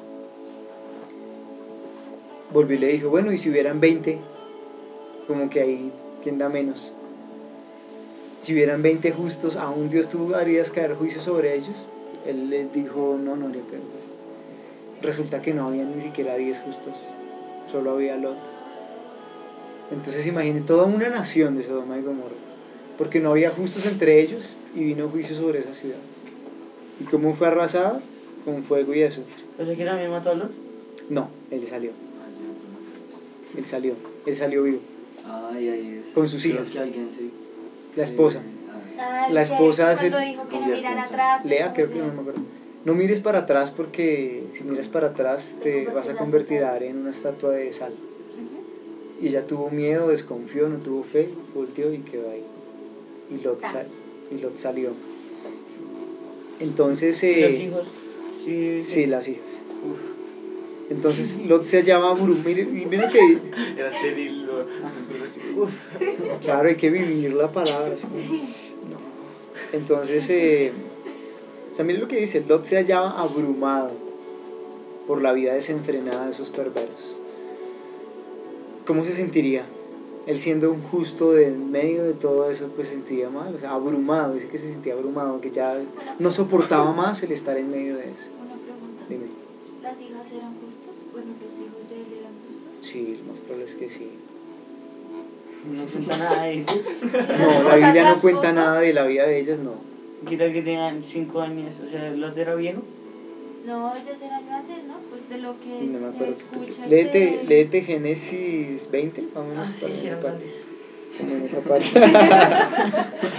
[SPEAKER 1] Volvió y le dijo, bueno, y si hubieran veinte, como que ahí, ¿quién da menos? Si hubieran veinte justos, ¿aún Dios tú harías caer juicio sobre ellos? Él les dijo, no, no haría caer juicio. Resulta que no había ni siquiera diez justos, solo había Lot. Entonces imaginen toda una nación de Sodoma y Gomorra, porque no había justos entre ellos y vino juicio sobre esa ciudad. ¿Y cómo fue arrasada? Con fuego y azufre.
[SPEAKER 4] ¿O sea que era mi mató a Lot?
[SPEAKER 1] No, él salió, él salió, él salió vivo.
[SPEAKER 5] Ay, ay, es.
[SPEAKER 1] Con sus
[SPEAKER 5] Creo
[SPEAKER 1] hijas.
[SPEAKER 5] que alguien sí.
[SPEAKER 1] La
[SPEAKER 5] Sí,
[SPEAKER 1] esposa.
[SPEAKER 5] ah, sí.
[SPEAKER 3] Ah,
[SPEAKER 1] La
[SPEAKER 3] que
[SPEAKER 1] esposa
[SPEAKER 3] cuando
[SPEAKER 1] se-
[SPEAKER 3] dijo que no
[SPEAKER 5] convierte
[SPEAKER 3] mirar
[SPEAKER 5] en sol.
[SPEAKER 3] atrás.
[SPEAKER 1] Lea, creo que no me acuerdo. No mires para atrás porque si miras para atrás te vas a convertir en una estatua de sal.
[SPEAKER 3] Ujú.
[SPEAKER 1] Y ella tuvo miedo, desconfió, no tuvo fe, volteó y quedó ahí. Y Lot, sal- y Lot salió. Entonces, eh,
[SPEAKER 4] Los hijos. Sí,
[SPEAKER 1] sí, las hijas. Entonces Lot se hallaba abrumado. Miren, miren que,
[SPEAKER 2] Era estéril. lo- Uf.
[SPEAKER 1] claro, hay que vivir la palabra. ¿sí? No. Entonces, eh, o sea, miren lo que dice: Lot se hallaba abrumado por la vida desenfrenada de esos perversos. ¿Cómo se sentiría? Él siendo un justo de en medio de todo eso, pues se sentía mal, o sea, abrumado, dice que se sentía abrumado, que ya no soportaba más el estar en medio de eso.
[SPEAKER 3] Una pregunta.
[SPEAKER 1] Dime.
[SPEAKER 3] ¿Las hijas eran justos? Bueno, los hijos de él eran justos.
[SPEAKER 1] Sí, lo más probable es que sí.
[SPEAKER 4] no cuenta nada de ellos.
[SPEAKER 1] No, la Biblia no cuenta nada de la vida de ellas, no.
[SPEAKER 4] Quiero que tengan cinco años. O sea, Lot era viejo.
[SPEAKER 3] No, ellos eran grandes, ¿no? Pues de lo que
[SPEAKER 1] No me
[SPEAKER 3] se
[SPEAKER 1] acuerdo.
[SPEAKER 3] escucha. y
[SPEAKER 1] Léete,
[SPEAKER 3] se-
[SPEAKER 1] léete Génesis veinte, vamos
[SPEAKER 4] Ah, sí,
[SPEAKER 1] para
[SPEAKER 4] sí,
[SPEAKER 1] esa
[SPEAKER 4] eran
[SPEAKER 1] parte.
[SPEAKER 4] grandes.
[SPEAKER 1] Como en esa parte.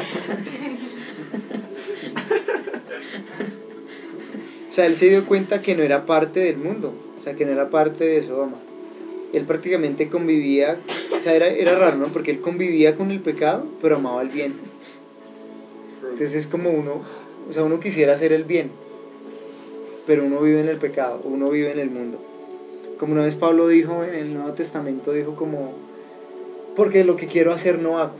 [SPEAKER 1] O sea, él se dio cuenta que no era parte del mundo, o sea, que no era parte de Sodoma. Él prácticamente convivía, o sea, era, era raro, ¿no? Porque él convivía con el pecado, pero amaba el bien. Entonces es como uno, o sea, uno quisiera hacer el bien, pero uno vive en el pecado, uno vive en el mundo. Como una vez Pablo dijo en el Nuevo Testamento, dijo como, porque lo que quiero hacer no hago.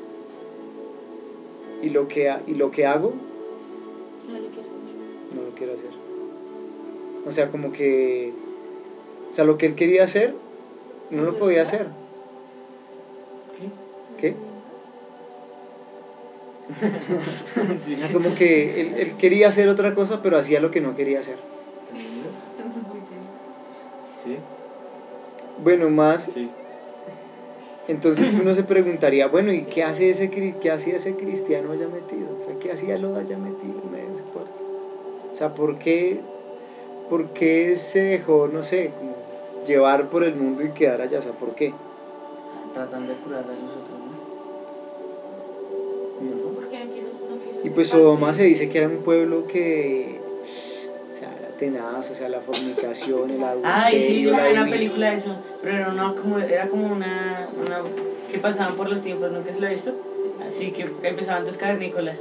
[SPEAKER 1] Y lo que, ha- y lo que hago,
[SPEAKER 3] No lo quiero.
[SPEAKER 1] no lo quiero hacer. O sea, como que, o sea, lo que él quería hacer, no lo podía hacer. ¿Qué?
[SPEAKER 4] Sí.
[SPEAKER 1] Como que él, él quería hacer otra cosa, pero hacía lo que no quería hacer.
[SPEAKER 2] Sí,
[SPEAKER 1] Bueno, más,
[SPEAKER 2] sí.
[SPEAKER 1] entonces uno se preguntaría, bueno, ¿y qué hace ese, cri- qué hacía ese cristiano allá metido? O sea, ¿qué hacía Lot allá metido en medio de ese cuarto? O sea, ¿por qué, por qué se dejó, no sé, como llevar por el mundo y quedar allá? O sea, ¿por qué?
[SPEAKER 4] Tratando de curar a los otros, ¿no?
[SPEAKER 3] Porque no quiero, no quiero
[SPEAKER 1] Y
[SPEAKER 3] ser
[SPEAKER 1] pues
[SPEAKER 3] parte
[SPEAKER 1] Sodoma
[SPEAKER 3] de-
[SPEAKER 1] se dice que era un pueblo que, o sea, era tenaz, o sea, la fornicación, el adulterio,
[SPEAKER 4] Ay, sí, yo
[SPEAKER 1] la
[SPEAKER 4] vi una
[SPEAKER 1] divi-
[SPEAKER 4] película de eso, pero era, una, como, era como una, una que pasaban por los tiempos, ¿nunca se lo ha visto? Así que empezaban dos cavernícolas.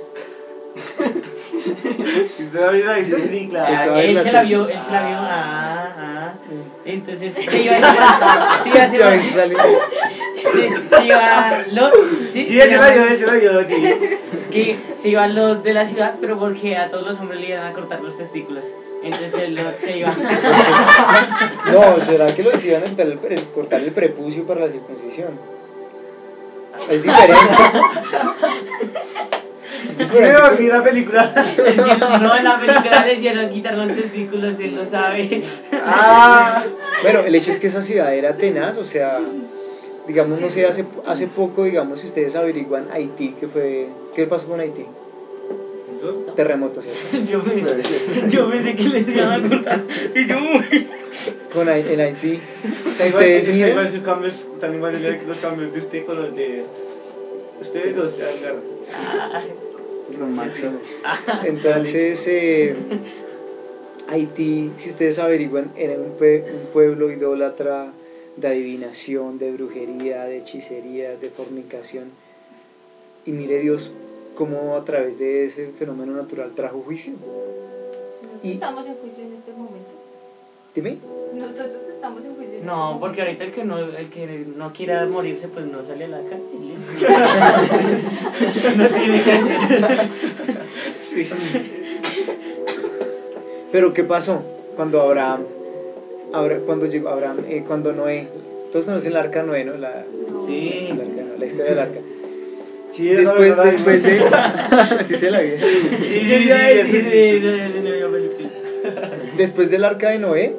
[SPEAKER 2] ¿Y tú la habías visto?
[SPEAKER 1] Sí.
[SPEAKER 2] Sí,
[SPEAKER 1] Acaba
[SPEAKER 2] claro.
[SPEAKER 1] de
[SPEAKER 4] Él
[SPEAKER 1] la
[SPEAKER 4] se la
[SPEAKER 1] tele.
[SPEAKER 4] vio, él se la vio, ah, ah. Entonces se iba a se iba a
[SPEAKER 1] Es que a veces
[SPEAKER 4] hacer,
[SPEAKER 1] sale-
[SPEAKER 4] se, se iba lo, sí,
[SPEAKER 2] Sí,
[SPEAKER 4] se
[SPEAKER 2] ese la
[SPEAKER 4] llama-
[SPEAKER 2] vio, ese la vio, sí.
[SPEAKER 4] que se iba a Lot de la ciudad, pero porque a todos los hombres le iban a cortar los testículos. Entonces el Lot se iba.
[SPEAKER 1] No, ¿será que los iban a cortar el, el- cortar el prepucio para la circuncisión? Es diferente. Es
[SPEAKER 2] Pero
[SPEAKER 1] diferente.
[SPEAKER 2] vi la película.
[SPEAKER 4] Es que no, en la película le hicieron quitar los testículos, él lo sabe.
[SPEAKER 2] Ah,
[SPEAKER 1] Bueno, el hecho es que esa ciudad era tenaz, o sea, digamos, no sé, hace, hace poco, digamos, si ustedes averiguan Haití, ¿qué fue? ¿Qué pasó con Haití? Terremotos, ¿cierto?
[SPEAKER 4] Yo pensé, yo pensé que le iban a cortar. Y yo, uy.
[SPEAKER 1] Con, Hai- en Haití,
[SPEAKER 2] está
[SPEAKER 1] si
[SPEAKER 2] igual,
[SPEAKER 1] ustedes
[SPEAKER 2] está igual
[SPEAKER 1] miran,
[SPEAKER 2] sus cambios, están igual de los cambios de usted con los de... Ustedes dos se agarran.
[SPEAKER 5] Lo máximo.
[SPEAKER 1] entonces, eh, Haití, si ustedes averiguan, era un, pue- un pueblo idólatra de adivinación, de brujería, de hechicería, de fornicación. Y mire Dios cómo a través de ese fenómeno natural trajo juicio. Y
[SPEAKER 3] Estamos en juicio en este momento.
[SPEAKER 1] dime,
[SPEAKER 3] Nosotros estamos en juicio. en
[SPEAKER 4] No,
[SPEAKER 3] este
[SPEAKER 4] porque ahorita el que no, el que no quiera morirse, pues no sale a la calle. No tiene que hacer.
[SPEAKER 2] Sí.
[SPEAKER 1] pero ¿qué pasó cuando Abraham, Abra- cuando llegó Abraham, eh, cuando Noé, todos conocen el arca de Noé, ¿no? La,
[SPEAKER 4] Sí.
[SPEAKER 1] el arca, ¿no? La historia del arca.
[SPEAKER 2] Sí, esa
[SPEAKER 1] Después,
[SPEAKER 2] película
[SPEAKER 1] después de,
[SPEAKER 2] vimos.
[SPEAKER 1] sí se la vi.
[SPEAKER 2] Sí, sí, sí,
[SPEAKER 4] Sí,
[SPEAKER 2] sí,
[SPEAKER 4] sí,
[SPEAKER 2] sí,
[SPEAKER 4] sí,
[SPEAKER 2] sí.
[SPEAKER 4] no, no, no, yo película.
[SPEAKER 1] Después del arca de Noé,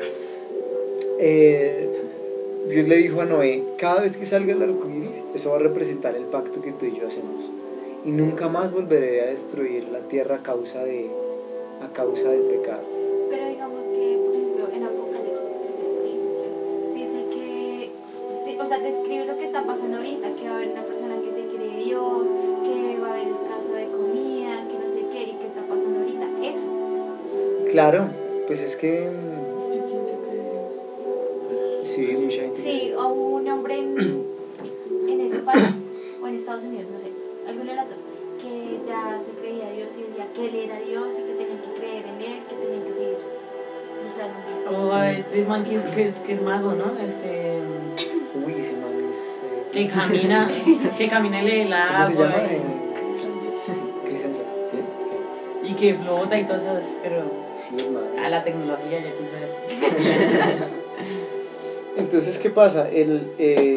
[SPEAKER 1] eh, Dios le dijo a Noé, cada vez que salga el arco iris, eso va a representar el pacto que tú y yo hacemos. Y nunca más volveré a destruir la tierra a causa, de, a causa del pecado.
[SPEAKER 3] Pero digamos que, por ejemplo, en Apocalipsis, sí, dice que, de- o sea, describe lo que está pasando ahorita, que va a haber una persona que se cree Dios, que va a haber escaso de comida, que no sé qué, y que está pasando ahorita. Eso está pasando.
[SPEAKER 1] Claro, pues es que mm,
[SPEAKER 5] ¿Y quién se cree Dios?
[SPEAKER 1] sí, mucha gente.
[SPEAKER 3] Sí, o un hombre en, en España o en Estados Unidos, no sé, alguno de las dos, que ya se creía Dios y decía que él era Dios y que tenían que creer en él, que tenían que seguir. Entonces, era un bien.
[SPEAKER 4] O a este man que es, que es, que es mago, ¿no? Este.
[SPEAKER 1] Uy, ese man es... eh,
[SPEAKER 4] Que camina, que camina y lee el
[SPEAKER 1] ¿Cómo se llama?
[SPEAKER 4] agua.
[SPEAKER 1] Eh,
[SPEAKER 5] Chris Angel.
[SPEAKER 1] Chris Hemsworth.
[SPEAKER 5] ¿Sí?
[SPEAKER 4] Y, y que flota y todas esas, pero
[SPEAKER 1] Sí, el man.
[SPEAKER 4] a la tecnología ya tú sabes.
[SPEAKER 1] Entonces, ¿qué pasa? El, eh,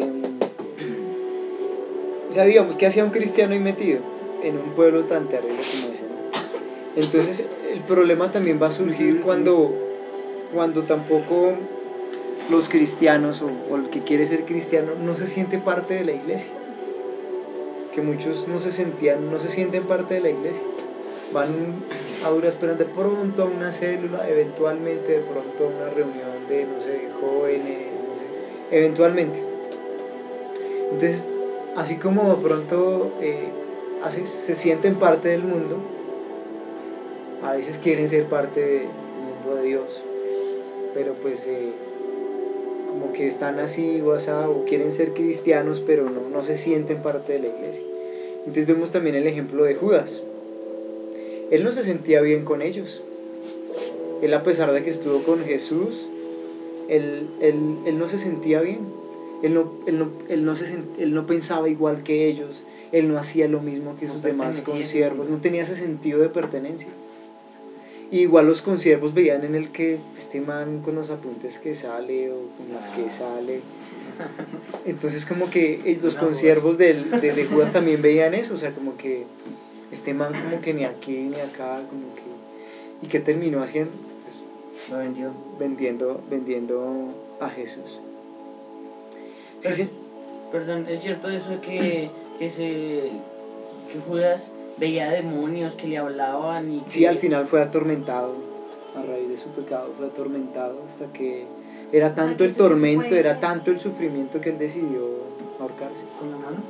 [SPEAKER 1] o sea, digamos, ¿qué hacía un cristiano ahí metido en un pueblo tan terrible como ese? ¿No? Entonces, el problema también va a surgir cuando, cuando tampoco los cristianos o, o el que quiere ser cristiano no se siente parte de la iglesia. Que muchos no se sentían, no se sienten parte de la iglesia. van a duras penas de pronto a una célula, eventualmente de pronto a una reunión de, no sé, de jóvenes, no sé, eventualmente. Entonces, así como de pronto eh, así se sienten parte del mundo, a veces quieren ser parte del mundo de Dios, pero pues eh, como que están así o así, o quieren ser cristianos, pero no, no se sienten parte de la iglesia. Entonces vemos también el ejemplo de Judas. Él no se sentía bien con ellos. Él, a pesar de que estuvo con Jesús, él, él, él no se sentía bien. Él no, él, no, él, no se sent, él no pensaba igual que ellos. Él no hacía lo mismo que sus
[SPEAKER 4] No
[SPEAKER 1] demás
[SPEAKER 4] pertenecía.
[SPEAKER 1] consiervos. No tenía ese sentido de pertenencia. Y igual los consiervos veían en el que este man con los apuntes que sale o con las que sale. Entonces como que los consiervos de, de, de Judas también veían eso. O sea, como que este man como que ni aquí ni acá, como que... ¿Y qué terminó haciendo? Pues,
[SPEAKER 4] Lo vendió.
[SPEAKER 1] vendiendo, vendiendo a Jesús. Sí,
[SPEAKER 4] Pero,
[SPEAKER 1] sí.
[SPEAKER 4] Perdón, es cierto eso de que, que, se, que Judas veía demonios que le hablaban y que...
[SPEAKER 1] Sí, al final fue atormentado, a raíz de su pecado fue atormentado hasta que era tanto el tormento, era tanto el sufrimiento que él decidió ahorcarse.
[SPEAKER 4] ¿Con la mano?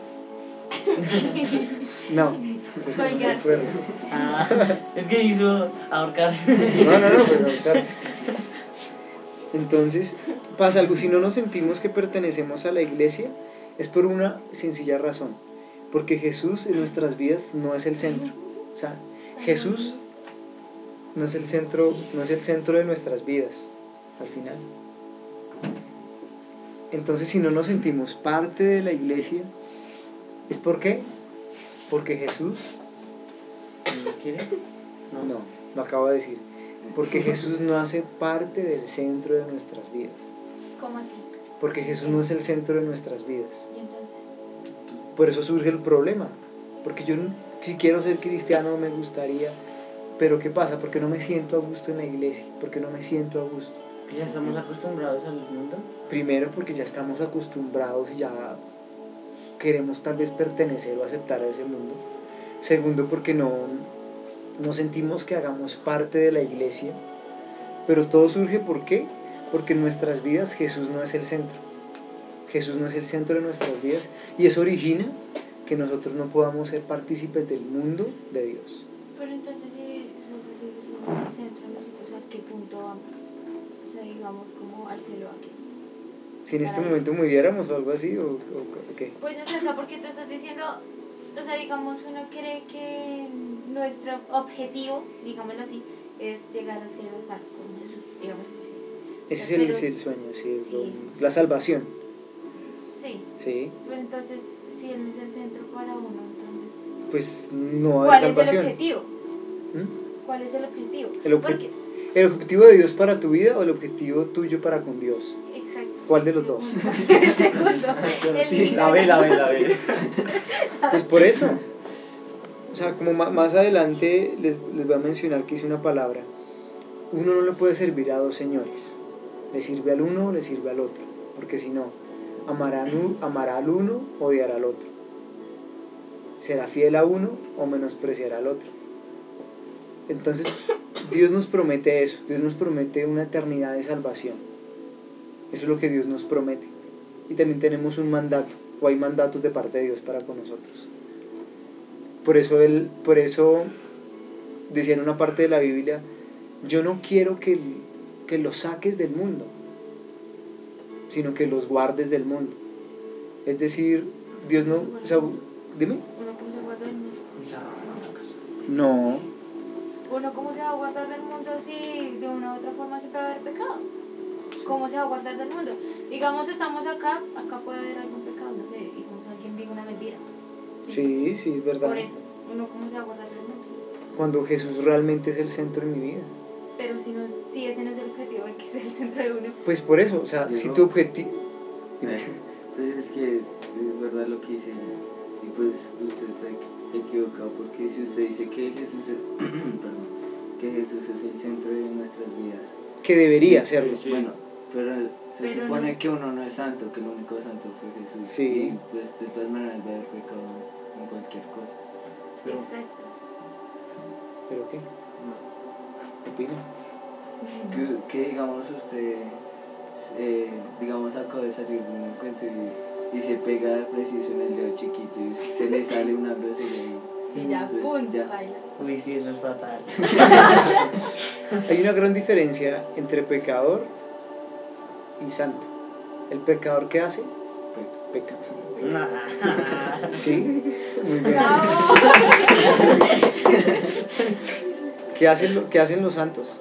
[SPEAKER 1] No, pues no recuerdo.
[SPEAKER 4] Ah, es que hizo ahorcarse.
[SPEAKER 1] No, no, no, pues ahorcarse. Entonces, pasa algo, si no nos sentimos que pertenecemos a la iglesia, es por una sencilla razón, porque Jesús en nuestras vidas no es el centro. O sea, Jesús no es el centro, no es el centro de nuestras vidas, al final. Entonces, si no nos sentimos parte de la iglesia, ¿es por qué? Porque Jesús...
[SPEAKER 4] ¿No quiere?
[SPEAKER 1] No, no, lo acabo de decir. Porque Jesús no hace parte del centro de nuestras vidas.
[SPEAKER 3] ¿Cómo así?
[SPEAKER 1] Porque Jesús no es el centro de nuestras vidas.
[SPEAKER 3] ¿Y entonces?
[SPEAKER 1] Por eso surge el problema. Porque yo, si quiero ser cristiano, me gustaría... Pero ¿qué pasa? Porque no me siento a gusto en la iglesia. Porque no me siento a gusto.
[SPEAKER 4] ¿Ya estamos acostumbrados al mundo?
[SPEAKER 1] Primero porque ya estamos acostumbrados y ya queremos tal vez pertenecer o aceptar a ese mundo. Segundo porque no, no sentimos que hagamos parte de la iglesia. Pero todo surge ¿por qué? Porque en nuestras vidas Jesús no es el centro. Jesús no es el centro de nuestras vidas. Y eso origina que nosotros no podamos ser partícipes del mundo de Dios.
[SPEAKER 3] Pero entonces si nosotros somos el centro, nosotros ¿a qué punto vamos? O sea, digamos, como al cielo aquí.
[SPEAKER 1] Si en este momento muriéramos o algo así, o, o, o qué.
[SPEAKER 3] Pues no sé, o sea, porque tú estás diciendo, o sea, digamos, uno cree que nuestro objetivo, digámoslo así, es llegar al cielo, estar con Jesús, digamos así.
[SPEAKER 1] Ese es el,
[SPEAKER 3] Pero,
[SPEAKER 1] es el sueño, sí, es
[SPEAKER 3] sí.
[SPEAKER 1] lo- la salvación.
[SPEAKER 3] Sí,
[SPEAKER 1] Sí,
[SPEAKER 3] pero entonces, si él no es el centro para uno, entonces,
[SPEAKER 1] pues no hay
[SPEAKER 3] ¿cuál es el
[SPEAKER 1] salvación.
[SPEAKER 3] objetivo?
[SPEAKER 1] ¿Mm?
[SPEAKER 3] ¿Cuál es el objetivo?
[SPEAKER 1] El, obje-
[SPEAKER 3] Porque,
[SPEAKER 1] ¿El objetivo de Dios para tu vida o el objetivo tuyo para con Dios?
[SPEAKER 3] exacto.
[SPEAKER 1] ¿Cuál de los dos?
[SPEAKER 3] El segundo. El
[SPEAKER 2] Sí, la ve, la ve, la ve.
[SPEAKER 1] Pues por eso. O sea, como ma- más adelante les, les voy a mencionar que hice una palabra. Uno no le puede servir a dos señores. Le sirve al uno o le sirve al otro. Porque si no, amará, nu- amará al uno, odiará al otro. Será fiel a uno o menospreciará al otro. Entonces, Dios nos promete eso. Dios nos promete una eternidad de salvación. Eso es lo que Dios nos promete. Y también tenemos un mandato, o hay mandatos de parte de Dios para con nosotros. Por eso, él, por eso decía en una parte de la Biblia, yo no quiero que, que los saques del mundo, sino que los guardes del mundo. Es decir, Dios no... O sea, dime.
[SPEAKER 3] ¿Uno cómo se guarda del mundo?
[SPEAKER 1] No.
[SPEAKER 3] ¿Uno cómo se va a guardar del mundo si de una u otra forma siempre va a haber pecado? ¿Cómo se va a guardar del mundo? Digamos, estamos acá, acá puede haber algún pecado, no sé, digamos, alguien diga una mentira.
[SPEAKER 1] Sí, sí, es verdad.
[SPEAKER 3] Por eso, ¿uno cómo se va a guardar del mundo?
[SPEAKER 1] Cuando Jesús realmente es el centro de mi vida.
[SPEAKER 3] Pero si, no, si ese no es el objetivo, hay que ser el centro de uno.
[SPEAKER 1] Pues por eso, o sea, si tu objetivo...
[SPEAKER 5] Pues es que es verdad lo que dice ella. Y pues usted está equivocado porque si usted dice que Jesús es, perdón, que Jesús es el centro de nuestras vidas.
[SPEAKER 1] Que debería serlo.
[SPEAKER 2] Sí.
[SPEAKER 5] Bueno, pero se
[SPEAKER 3] Pero
[SPEAKER 5] supone
[SPEAKER 3] no es-
[SPEAKER 5] que uno no es santo, que el único santo fue Jesús.
[SPEAKER 1] Sí.
[SPEAKER 5] Y pues de todas maneras va a haber pecado en cualquier cosa. Pero
[SPEAKER 3] Exacto.
[SPEAKER 1] ¿Pero qué? ¿Opina?
[SPEAKER 5] Que, que digamos usted, eh, digamos acaba de salir de un encuentro y, y se pega preciso en el dedo chiquito y se le sale una grosería y,
[SPEAKER 3] Y ya,
[SPEAKER 5] pues,
[SPEAKER 3] pum,
[SPEAKER 5] ya.
[SPEAKER 3] baila.
[SPEAKER 4] Uy, sí, eso es fatal.
[SPEAKER 1] Hay una gran diferencia entre pecador y santo. El pecador, ¿qué hace? Pe- peca.
[SPEAKER 4] Nah.
[SPEAKER 1] ¿Sí? Muy bien.
[SPEAKER 3] ¡Bravo!
[SPEAKER 1] ¿Qué hacen, lo- qué hacen los santos?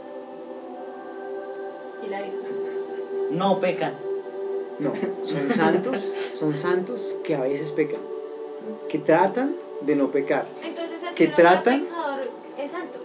[SPEAKER 3] Y la vida.
[SPEAKER 4] No pecan.
[SPEAKER 1] No, son santos, son santos que a veces pecan, que tratan de no pecar.
[SPEAKER 3] Entonces, es
[SPEAKER 1] Que
[SPEAKER 3] que
[SPEAKER 1] tratan-
[SPEAKER 3] un pecador es santo.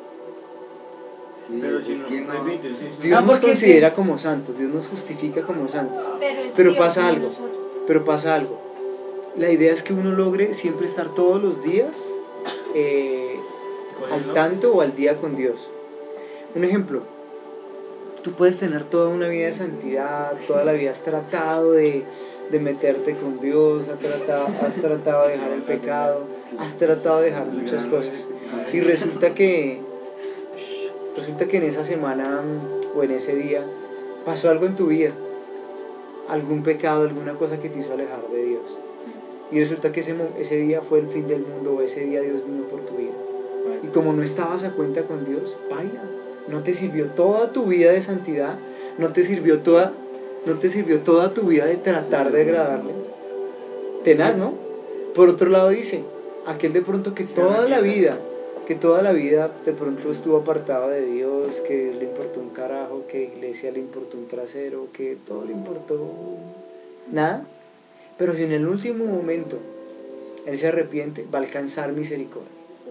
[SPEAKER 5] Sí,
[SPEAKER 2] Pero si
[SPEAKER 5] es
[SPEAKER 2] no,
[SPEAKER 5] que no.
[SPEAKER 2] repite, sí, sí.
[SPEAKER 1] Dios
[SPEAKER 4] Ah,
[SPEAKER 1] nos
[SPEAKER 4] porque
[SPEAKER 1] considera
[SPEAKER 4] sí.
[SPEAKER 1] como santos, Dios nos justifica como santos.
[SPEAKER 3] Pero, es
[SPEAKER 1] Pero
[SPEAKER 3] Dios,
[SPEAKER 1] pasa
[SPEAKER 3] no
[SPEAKER 1] algo.
[SPEAKER 3] nosotros.
[SPEAKER 1] Pero pasa algo. La idea es que uno logre siempre estar todos los días eh,
[SPEAKER 2] Con
[SPEAKER 1] al
[SPEAKER 2] él, ¿no?
[SPEAKER 1] tanto o al día con Dios. Un ejemplo, tú puedes tener toda una vida de santidad, toda la vida has tratado de, de meterte con Dios, has tratado, has tratado de dejar el pecado, has tratado de dejar muchas cosas. Y resulta que, resulta que en esa semana mm, o en ese día pasó algo en tu vida, algún pecado, alguna cosa que te hizo alejar de Dios. Y resulta que ese, mo- ese día fue el fin del mundo, o ese día Dios vino por tu vida. Y como no estabas a cuenta con Dios, baila. No te sirvió toda tu vida de santidad, no te sirvió toda, no te sirvió toda tu vida de tratar de agradarle. Tenaz, ¿no? Por otro lado dice, aquel de pronto que toda la vida, que toda la vida de pronto estuvo apartado de Dios, que Dios le importó un carajo, que iglesia le importó un trasero, que todo le importó nada. Pero si en el último momento él se arrepiente, va a alcanzar misericordia.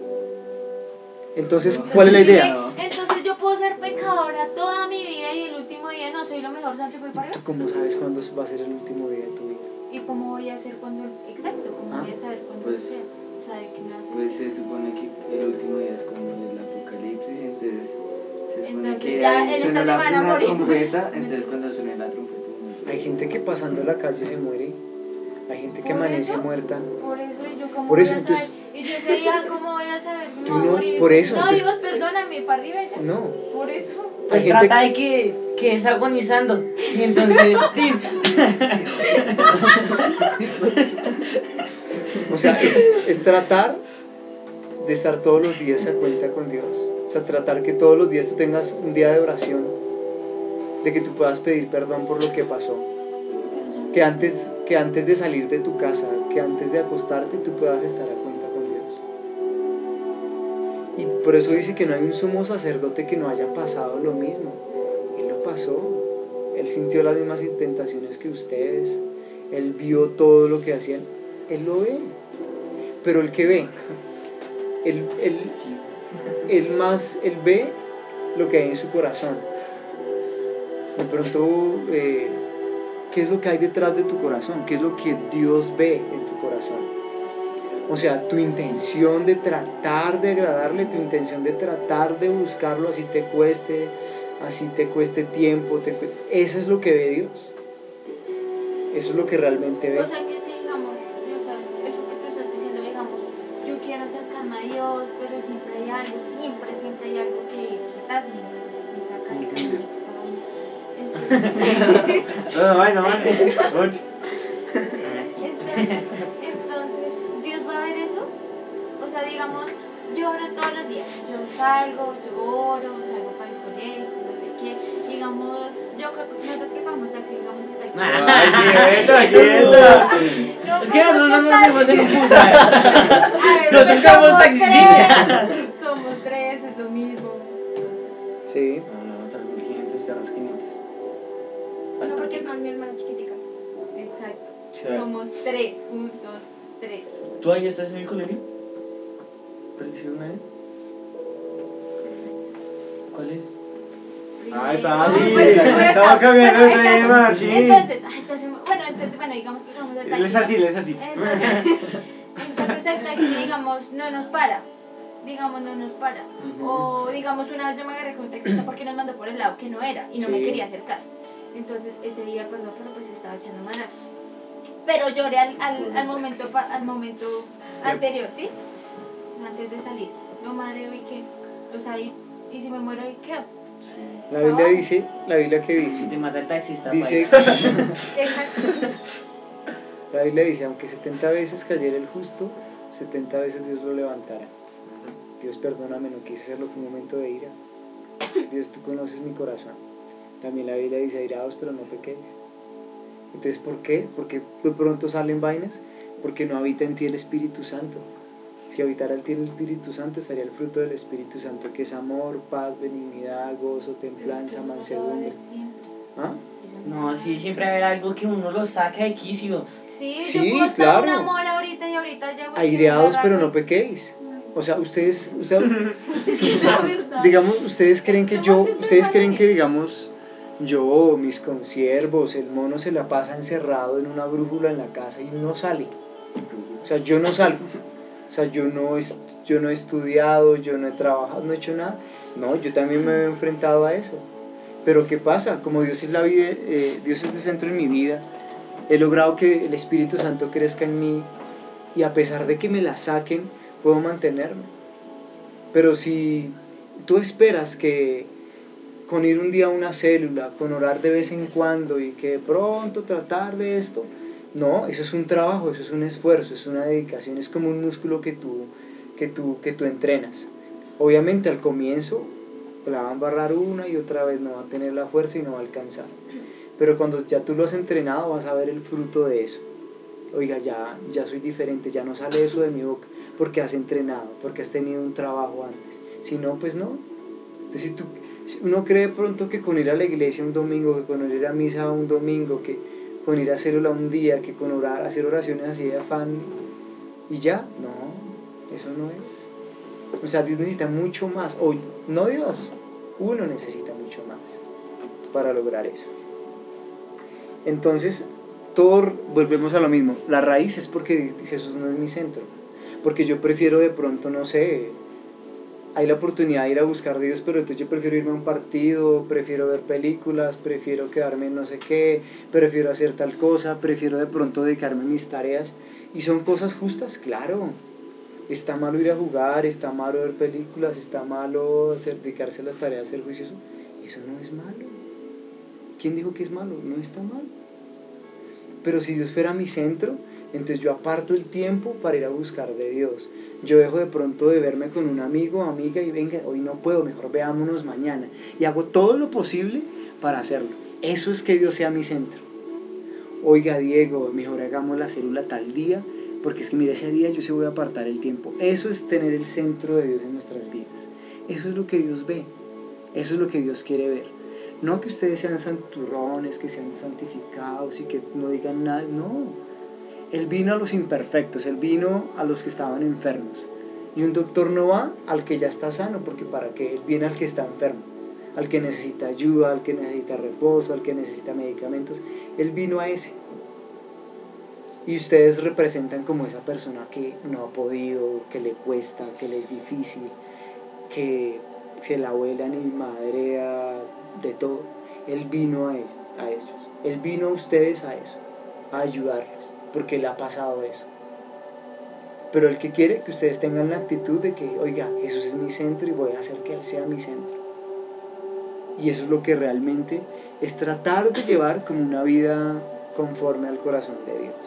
[SPEAKER 1] Entonces,
[SPEAKER 5] No.
[SPEAKER 1] ¿cuál es la
[SPEAKER 3] Entonces,
[SPEAKER 1] idea?
[SPEAKER 3] dime, Entonces yo puedo ser pecadora toda mi vida y el último día no soy lo mejor santo y voy para
[SPEAKER 1] ¿Tú
[SPEAKER 3] arriba.
[SPEAKER 1] cómo sabes cuándo va a ser el último día de tu vida?
[SPEAKER 3] ¿Y cómo voy a hacer cuando? Exacto, ¿cómo
[SPEAKER 1] Ah.
[SPEAKER 3] voy a saber cuándo
[SPEAKER 5] Pues-
[SPEAKER 3] sea? ¿Sabe qué me va a hacer?
[SPEAKER 5] Pues se supone que el último día es como el apocalipsis, entonces se supone
[SPEAKER 3] Entonces
[SPEAKER 5] que
[SPEAKER 3] ya
[SPEAKER 5] ahí
[SPEAKER 3] en esta
[SPEAKER 5] suena la
[SPEAKER 3] semana
[SPEAKER 5] primera
[SPEAKER 3] morí.
[SPEAKER 5] trompeta, entonces cuando suene la trompeta.
[SPEAKER 1] Hay gente que pasando la calle se muere, hay gente que
[SPEAKER 3] ¿Por
[SPEAKER 1] amanece
[SPEAKER 3] eso?
[SPEAKER 1] muerta.
[SPEAKER 3] Por eso, y yo cómo
[SPEAKER 1] Por
[SPEAKER 3] voy
[SPEAKER 1] eso,
[SPEAKER 3] a saber,
[SPEAKER 1] entonces-
[SPEAKER 3] y yo ese día cómo voy a saber que me
[SPEAKER 1] Tú
[SPEAKER 3] voy a
[SPEAKER 1] no,
[SPEAKER 3] morir.
[SPEAKER 1] por eso,
[SPEAKER 3] No,
[SPEAKER 1] entonces-
[SPEAKER 3] Dios, perdóname, para arriba y ya.
[SPEAKER 1] No,
[SPEAKER 3] Por eso.
[SPEAKER 4] Pues
[SPEAKER 1] Hay gente-
[SPEAKER 4] trata de que, que es agonizando. Y entonces, tin.
[SPEAKER 1] o sea, es, es tratar de estar todos los días a cuenta con Dios. O sea, tratar que todos los días tú tengas un día de oración, de que tú puedas pedir perdón por lo que pasó. Que antes, que antes de salir de tu casa, que antes de acostarte, tú puedas estar a cuenta con Dios. Y por eso dice que no hay un sumo sacerdote que no haya pasado lo mismo. Él lo pasó. Él sintió las mismas tentaciones que ustedes. Él vio todo lo que hacían. Él lo ve. Pero el que ve, él, él, él más, él ve lo que hay en su corazón. De pronto, eh, ¿qué es lo que hay detrás de tu corazón? ¿Qué es lo que Dios ve en tu corazón? O sea, tu intención de tratar de agradarle, tu intención de tratar de buscarlo, así te cueste, así te cueste tiempo, te cu- eso es lo que ve Dios. Eso es lo que realmente ve.
[SPEAKER 3] O sea que si digamos, o sea, eso que tú estás diciendo, digamos, yo quiero acercarme a Dios, pero siempre hay algo, siempre, siempre hay algo que, que tal, me, me saca el camino. Entonces,
[SPEAKER 2] No, no, no, no. Ocho.
[SPEAKER 3] entonces, entonces, ¿Dios va a ver eso? O sea, digamos, yo oro todos los días, yo salgo, yo oro, salgo para el colegio, no sé qué, digamos, yo, nosotros que cogemos taxi, digamos el taxi.
[SPEAKER 2] Ay, quieta, quieta.
[SPEAKER 3] No,
[SPEAKER 4] Es que nosotros no nos hacemos en un bus.
[SPEAKER 3] A ver,
[SPEAKER 4] Nosotros
[SPEAKER 3] pues
[SPEAKER 4] somos
[SPEAKER 3] somos
[SPEAKER 4] taxistas.
[SPEAKER 3] tres, somos tres, es lo mismo. Entonces,
[SPEAKER 1] Sí.
[SPEAKER 2] No, no, tal vez quinientos, te ahorras quinientos.
[SPEAKER 7] No, porque son mi hermana chiquitica.
[SPEAKER 3] exacto.
[SPEAKER 2] Chévere.
[SPEAKER 3] Somos tres, un, dos, tres.
[SPEAKER 2] ¿Tú ahí estás en el colegio? ¿Precisión una vez? ¿Cuál es? Ay, papi,
[SPEAKER 3] Pues, pues,
[SPEAKER 2] estamos cambiando de
[SPEAKER 3] bueno,
[SPEAKER 2] tema,
[SPEAKER 3] entonces-
[SPEAKER 2] sí.
[SPEAKER 3] Entonces, ay, esto hace mu- bueno, entonces, bueno, digamos que somos el taxi.
[SPEAKER 2] Él es así, él es así.
[SPEAKER 3] Entonces, entonces el taxi, digamos, no nos para. Digamos, no nos para. O digamos, una vez yo me agarré con un taxista porque nos mandó por el lado que no era y no me
[SPEAKER 1] Sí.
[SPEAKER 3] quería hacer caso. Entonces, ese día, perdón, pero pues estaba echando madrazos. Pero lloré al, al, al momento pa- al momento anterior, ¿sí? Antes de salir. No, madre, vi que O sea, y, y si me muero, ¿y qué?
[SPEAKER 1] La Biblia dice, la Biblia que
[SPEAKER 4] Si
[SPEAKER 1] dice,
[SPEAKER 4] te mata el taxista,
[SPEAKER 1] dice,
[SPEAKER 4] paila.
[SPEAKER 3] Exacto.
[SPEAKER 1] la Biblia dice, aunque setenta veces cayera el justo, setenta veces Dios lo levantará. Dios, perdóname, no quise hacerlo, fue un momento de ira. Dios, tú conoces mi corazón. También la Biblia dice, airaos, pero no pequéis. Entonces, ¿por qué? Porque de pronto salen vainas, porque no habita en ti el Espíritu Santo. Si habitara en ti el Espíritu Santo, estaría el fruto del Espíritu Santo, que es amor, paz, benignidad, gozo, templanza, mansedumbre. ¿Ah?
[SPEAKER 4] No, sí, siempre va a haber algo que uno lo saca de quicio.
[SPEAKER 3] Sí,
[SPEAKER 1] Sí,
[SPEAKER 3] yo puedo estar
[SPEAKER 1] claro.
[SPEAKER 3] en un amor ahorita y ahorita ya...
[SPEAKER 1] Aireados, pero no pequéis. O sea, ustedes, ustedes
[SPEAKER 3] La verdad.
[SPEAKER 1] digamos, ustedes creen que yo, ustedes creen que, digamos, yo, mis consiervos, el mono se la pasa encerrado en una brújula en la casa y no sale. O sea, yo no salgo. O sea, yo no, es, yo no he estudiado, yo no he trabajado, no he hecho nada. No, yo también me he enfrentado a eso. Pero ¿qué pasa? Como Dios es la vida, eh, Dios es el centro de mi vida, he logrado que el Espíritu Santo crezca en mí y a pesar de que me la saquen, puedo mantenerme. Pero si tú esperas que con ir un día a una célula, con orar de vez en cuando y que de pronto tratar de esto, no, eso es un trabajo, eso es un esfuerzo, es una dedicación, es como un músculo que tú, que tú, que tú entrenas. Obviamente al comienzo la va a embarrar una y otra vez, no va a tener la fuerza y no va a alcanzar. Pero cuando ya tú lo has entrenado vas a ver el fruto de eso. Oiga, ya, ya soy diferente, ya no sale eso de mi boca, porque has entrenado, porque has tenido un trabajo antes. Si no, pues no. Entonces, si tú, si uno cree de pronto que con ir a la iglesia un domingo, que con ir a misa un domingo, que con ir a célula un día, que con orar, hacer oraciones así de afán y ya, no, eso no es. O sea, Dios necesita mucho más, o no Dios, uno necesita mucho más para lograr eso. Entonces, todo, volvemos a lo mismo, la raíz es porque Jesús no es mi centro, porque yo prefiero de pronto, no sé, hay la oportunidad de ir a buscar a Dios, pero entonces yo prefiero irme a un partido, prefiero ver películas, prefiero quedarme en no sé qué, prefiero hacer tal cosa, prefiero de pronto dedicarme a mis tareas, y son cosas justas, claro. Está malo ir a jugar, está malo ver películas, está malo hacer, dedicarse a las tareas, ser juicioso. Eso no es malo. ¿Quién dijo que es malo? No está mal. Pero si Dios fuera mi centro, entonces yo aparto el tiempo para ir a buscar de Dios. Yo dejo de pronto de verme con un amigo o amiga y venga, hoy no puedo, mejor veámonos mañana. Y hago todo lo posible para hacerlo. Eso es que Dios sea mi centro. Oiga, Diego, mejor hagamos la célula tal día, porque es que mira, ese día yo se voy a apartar el tiempo. Eso es tener el centro de Dios en nuestras vidas. Eso es lo que Dios ve. Eso es lo que Dios quiere ver. No que ustedes sean santurrones, que sean santificados y que no digan nada. No. Él vino a los imperfectos, Él vino a los que estaban enfermos. Y un doctor no va al que ya está sano, porque para qué, Él viene al que está enfermo, al que necesita ayuda, al que necesita reposo, al que necesita medicamentos. Él vino a ese. Y ustedes representan como esa persona que no ha podido, que le cuesta, que le es difícil, que se la vuelan y madrea de todo. Él vino a, él, a ellos. Él vino a ustedes a eso, a ayudarlos, porque le ha pasado eso. Pero Él que quiere que ustedes tengan la actitud de que, oiga, Jesús es mi centro y voy a hacer que Él sea mi centro. Y eso es lo que realmente es tratar de llevar como una vida conforme al corazón de Dios.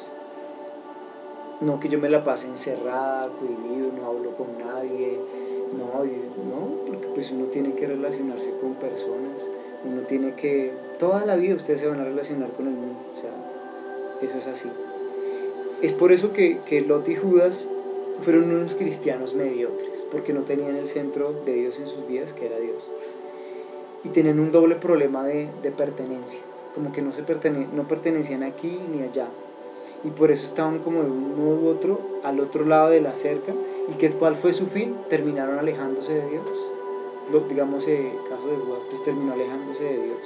[SPEAKER 1] No que yo me la pase encerrada, cohibido, no hablo con nadie, no, no, porque pues uno tiene que relacionarse con personas, uno tiene que, toda la vida ustedes se van a relacionar con el mundo, o sea, eso es así. Es por eso que, que Lot y Judas fueron unos cristianos mediocres, porque no tenían el centro de Dios en sus vidas, que era Dios. Y tenían un doble problema de, de pertenencia, como que no, se pertene, no pertenecían aquí ni allá. Y por eso estaban como de un modo u otro al otro lado de la cerca. ¿Y que, cuál fue su fin? Terminaron alejándose de Dios. Lo, digamos, el caso de Judas, pues terminó alejándose de Dios.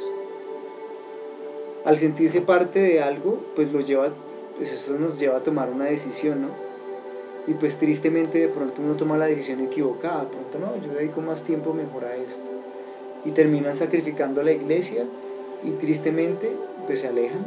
[SPEAKER 1] Al sentirse parte de algo, pues, lo lleva, pues eso nos lleva a tomar una decisión, ¿no? Y pues tristemente de pronto uno toma la decisión equivocada. De pronto, no, yo dedico más tiempo mejor a esto. Y terminan sacrificando a la iglesia y tristemente pues se alejan.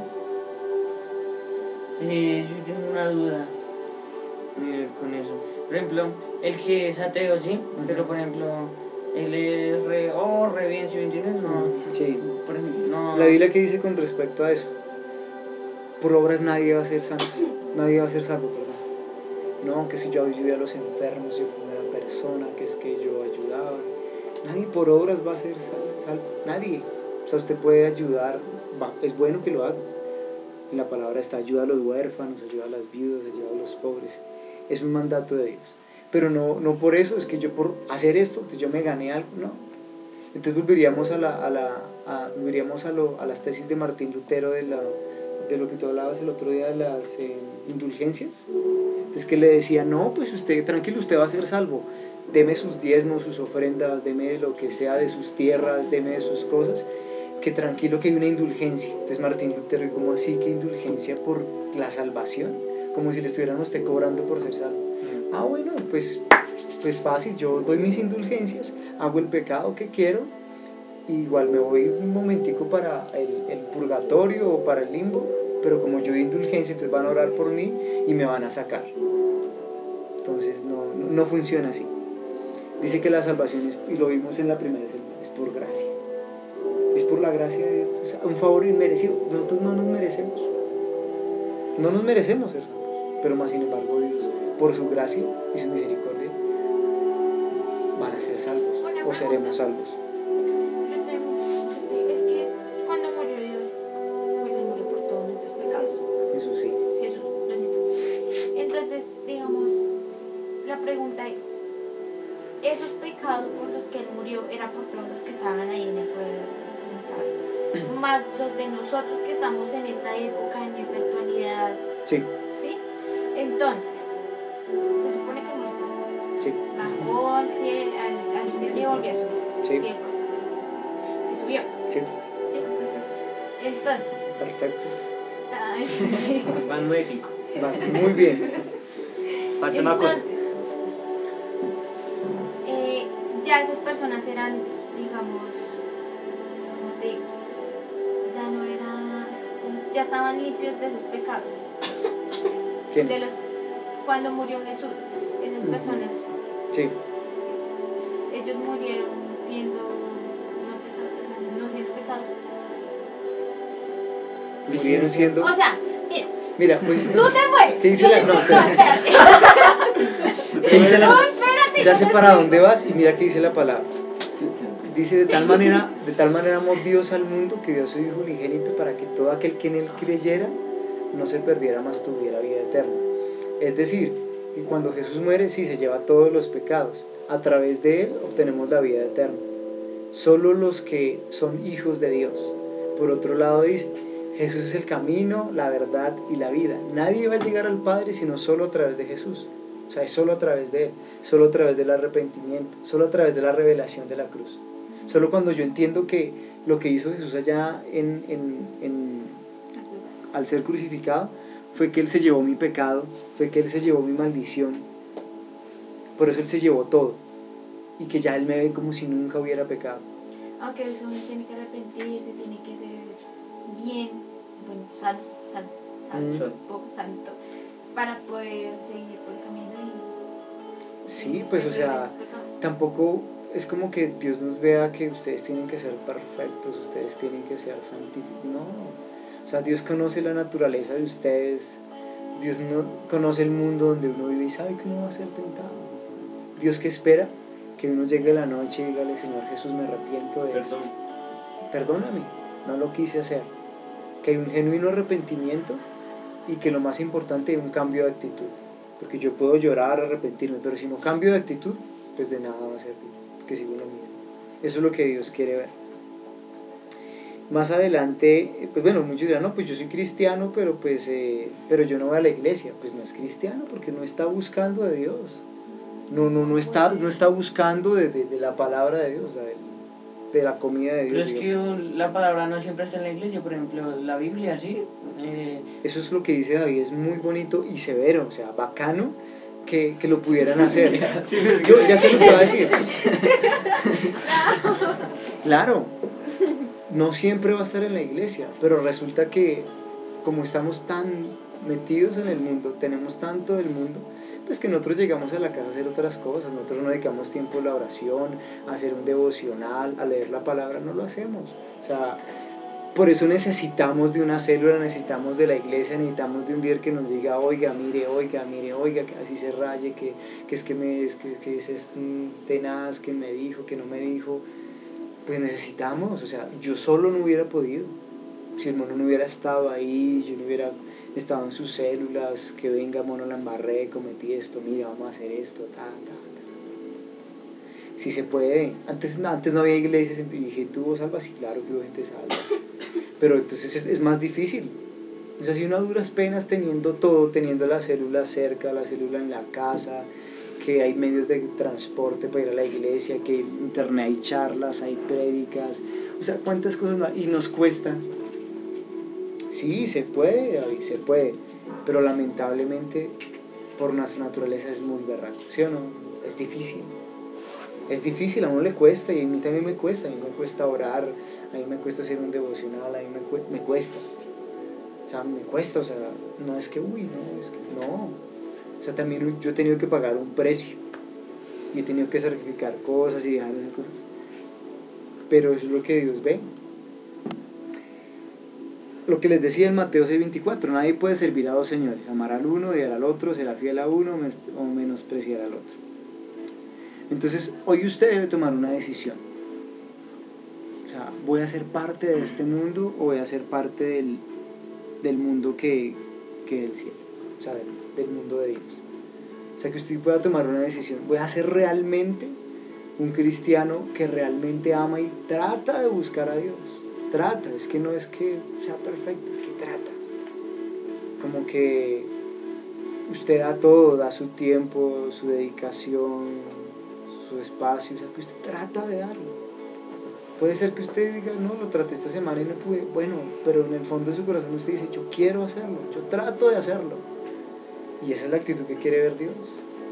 [SPEAKER 4] Eh, yo tengo una duda eh, con eso. Por ejemplo, el que es ateo, ¿sí? Uh-huh. Pero por ejemplo, él es re, oh, re bien, ¿sí me entiendes? No,
[SPEAKER 1] Sí.
[SPEAKER 4] por ejemplo, no.
[SPEAKER 1] La Biblia, ¿qué dice con respecto a eso? Por obras nadie va a ser santo, nadie va a ser salvo, perdón. No, que si yo ayudé a los enfermos, yo fui una persona, que es que yo ayudaba. Nadie por obras va a ser salvo, nadie. O sea, usted puede ayudar, va, es bueno que lo haga. En la palabra está: ayuda a los huérfanos, ayuda a las viudas, ayuda a los pobres. Es un mandato de Dios. Pero no, no por eso, es que yo por hacer esto, yo me gané algo, no. Entonces volveríamos a, la, a, la, a, volveríamos a, lo, a las tesis de Martín Lutero de, la, de lo que tú hablabas el otro día de las eh, indulgencias. Es que le decía: no, pues usted, tranquilo, usted va a ser salvo. Deme sus diezmos, sus ofrendas, deme de lo que sea de sus tierras, deme de sus cosas, que tranquilo que hay una indulgencia. Entonces Martín Lutero: ¿y cómo así que indulgencia por la salvación? Como si le estuvieran a usted cobrando por ser salvo. Mm. Ah, bueno, pues, pues fácil, yo doy mis indulgencias, hago el pecado que quiero, y igual me voy un momentico para el, el purgatorio o para el limbo, pero como yo doy indulgencia, entonces van a orar por mí y me van a sacar. Entonces no, no, no funciona así. Dice que la salvación es, y lo vimos en la primera semana, es por gracia. Es por la gracia de Dios, o sea, un favor inmerecido. Nosotros no nos merecemos. No nos merecemos ser salvos, pero más sin embargo Dios, por su gracia y su misericordia, van a ser salvos o seremos salvos.
[SPEAKER 3] Es que cuando murió Dios, pues Él murió por todos nuestros pecados.
[SPEAKER 1] Eso sí.
[SPEAKER 3] Jesús, lo siento. Entonces, digamos, la pregunta es: esos pecados por los que Él murió eran por todos los que estaban ahí en el pueblo, más los de nosotros que estamos en esta época, en esta actualidad.
[SPEAKER 1] Sí.
[SPEAKER 3] ¿Sí? Entonces, se supone que murió por eso.
[SPEAKER 1] Sí.
[SPEAKER 3] Bajó al cielo, al, al infierno y volvió a subir.
[SPEAKER 1] Sí.
[SPEAKER 3] ¿Sí? Y subió.
[SPEAKER 1] Sí.
[SPEAKER 3] ¿Sí? Entonces.
[SPEAKER 1] Perfecto.
[SPEAKER 3] Ay.
[SPEAKER 2] Van nueve cinco.
[SPEAKER 1] Vas muy bien.
[SPEAKER 2] Falta una cosa.
[SPEAKER 3] Entonces, eh, ya esas personas eran, digamos, como te digo, ya no eran, ya estaban limpios de sus pecados.
[SPEAKER 1] ¿Quiénes?
[SPEAKER 3] De los, cuando murió Jesús, esas personas,
[SPEAKER 1] Sí.
[SPEAKER 3] ellos murieron siendo no pecadores, no siendo pecadores.
[SPEAKER 1] Murieron siendo.
[SPEAKER 3] O sea, mira,
[SPEAKER 1] Mira, pues.
[SPEAKER 3] tú te mueres.
[SPEAKER 1] ¿Qué dice
[SPEAKER 3] Yo
[SPEAKER 1] la
[SPEAKER 3] soy-
[SPEAKER 1] no,
[SPEAKER 3] no,
[SPEAKER 1] espérate.
[SPEAKER 3] espérate.
[SPEAKER 1] ¿Qué dice la-
[SPEAKER 3] No, espérate,
[SPEAKER 1] Ya
[SPEAKER 3] que
[SPEAKER 1] sé
[SPEAKER 3] no
[SPEAKER 1] para
[SPEAKER 3] estoy-
[SPEAKER 1] dónde vas y mira qué dice la palabra. Dice: de tal manera, de tal manera amó Dios al mundo que dio a su Hijo unigénito para que todo aquel que en él creyera no se perdiera, mas tuviera vida eterna. Es decir, que cuando Jesús muere, sí se lleva todos los pecados. A través de él obtenemos la vida eterna. Solo los que son hijos de Dios. Por otro lado dice: Jesús es el camino, la verdad y la vida. Nadie va a llegar al Padre sino solo a través de Jesús. O sea, es solo a través de él, solo a través del arrepentimiento, solo a través de la revelación de la cruz. Solo cuando yo entiendo que lo que hizo Jesús allá en, en, en, al ser crucificado fue que Él se llevó mi pecado, fue que Él se llevó mi maldición, por eso Él se llevó todo, y que ya Él me ve como si nunca hubiera pecado.
[SPEAKER 3] Aunque eso uno tiene que arrepentirse, tiene que ser bien, bueno, santo, santo, santo,
[SPEAKER 1] Mm.
[SPEAKER 3] santo, para poder seguir por el camino y...
[SPEAKER 1] Sí, pues o sea, tampoco es como que Dios nos vea que ustedes tienen que ser perfectos, ustedes tienen que ser santificados, no. O sea, Dios conoce la naturaleza de ustedes, Dios no conoce el mundo donde uno vive y sabe que uno va a ser tentado. Dios que espera que uno llegue a la noche y dígale: Señor Jesús, me arrepiento de esto, perdóname, no lo quise hacer. Que hay un genuino arrepentimiento y que lo más importante es un cambio de actitud. Porque yo puedo llorar, arrepentirme, pero si no cambio de actitud, pues de nada va a servir, porque sigo lo mismo. Eso es lo que Dios quiere ver. Más adelante, pues bueno, muchos dirán: no, pues yo soy cristiano, pero pues eh, pero yo no voy a la iglesia. Pues no es cristiano porque no está buscando de Dios. No, no, no está, no está buscando de, de, de la palabra de Dios, de, de la comida de Dios.
[SPEAKER 4] Pero es que la palabra no siempre está en la iglesia, por ejemplo, la Biblia, ¿sí? Eh,
[SPEAKER 1] Eso es lo que dice David, es muy bonito y severo, o sea, bacano que, que lo pudieran hacer. Yo ya sé lo que va a decir. Claro, no siempre va a estar en la iglesia, pero resulta que como estamos tan metidos en el mundo, tenemos tanto del mundo, pues que nosotros llegamos a la casa a hacer otras cosas, nosotros no dedicamos tiempo a la oración, a hacer un devocional, a leer la palabra, no lo hacemos. O sea, por eso necesitamos de una célula, necesitamos de la iglesia, necesitamos de un líder que nos diga, oiga, mire, oiga, mire, oiga, que así se raye, que, que es que me es, que, que es este tenaz, que me dijo, que no me dijo. Pues necesitamos, o sea, yo solo no hubiera podido. Si el mono no hubiera estado ahí, yo no hubiera estado en sus células, que venga, mono, la embarré, cometí esto, mira, vamos a hacer esto, ta, ta, ta. Sí se puede. Antes, antes no había iglesias, y dije, ¿tú vos salvas? Sí, claro que hubo gente salva. Pero entonces es, es más difícil. Es así, unas duras penas teniendo todo, teniendo la célula cerca, la célula en la casa, que hay medios de transporte para ir a la iglesia, que hay internet, hay charlas, hay prédicas, o sea, cuántas cosas no hay, y nos cuesta. Sí, se puede, David, se puede, pero lamentablemente por nuestra naturaleza es muy berraco, ¿sí o no? Es difícil, es difícil, a uno le cuesta, y a mí también me cuesta, a mí me cuesta orar, a mí me cuesta hacer un devocional, a mí me, cu me cuesta, o sea, me cuesta, o sea, no es que, uy, no, es que, no, o sea, también yo he tenido que pagar un precio, y he tenido que sacrificar cosas y dejar de hacer cosas, pero eso es lo que Dios ve. Lo que les decía en Mateo seis veinticuatro, nadie puede servir a dos señores, amar al uno, odiar al otro, será fiel a uno o menospreciar al otro. Entonces, hoy usted debe tomar una decisión. O sea, ¿voy a ser parte de este mundo o voy a ser parte del, del mundo que, que del cielo? O sea, del, del mundo de Dios. O sea, que usted pueda tomar una decisión. ¿Voy a ser realmente un cristiano que realmente ama y trata de buscar a Dios? Trata, es que no es que sea perfecto, es que trata. Como que usted da todo, da su tiempo, su dedicación, su espacio, o sea, que usted trata de darlo. Puede ser que usted diga, no, lo traté esta semana y no pude, bueno, pero en el fondo de su corazón usted dice, yo quiero hacerlo, yo trato de hacerlo. Y esa es la actitud que quiere ver Dios.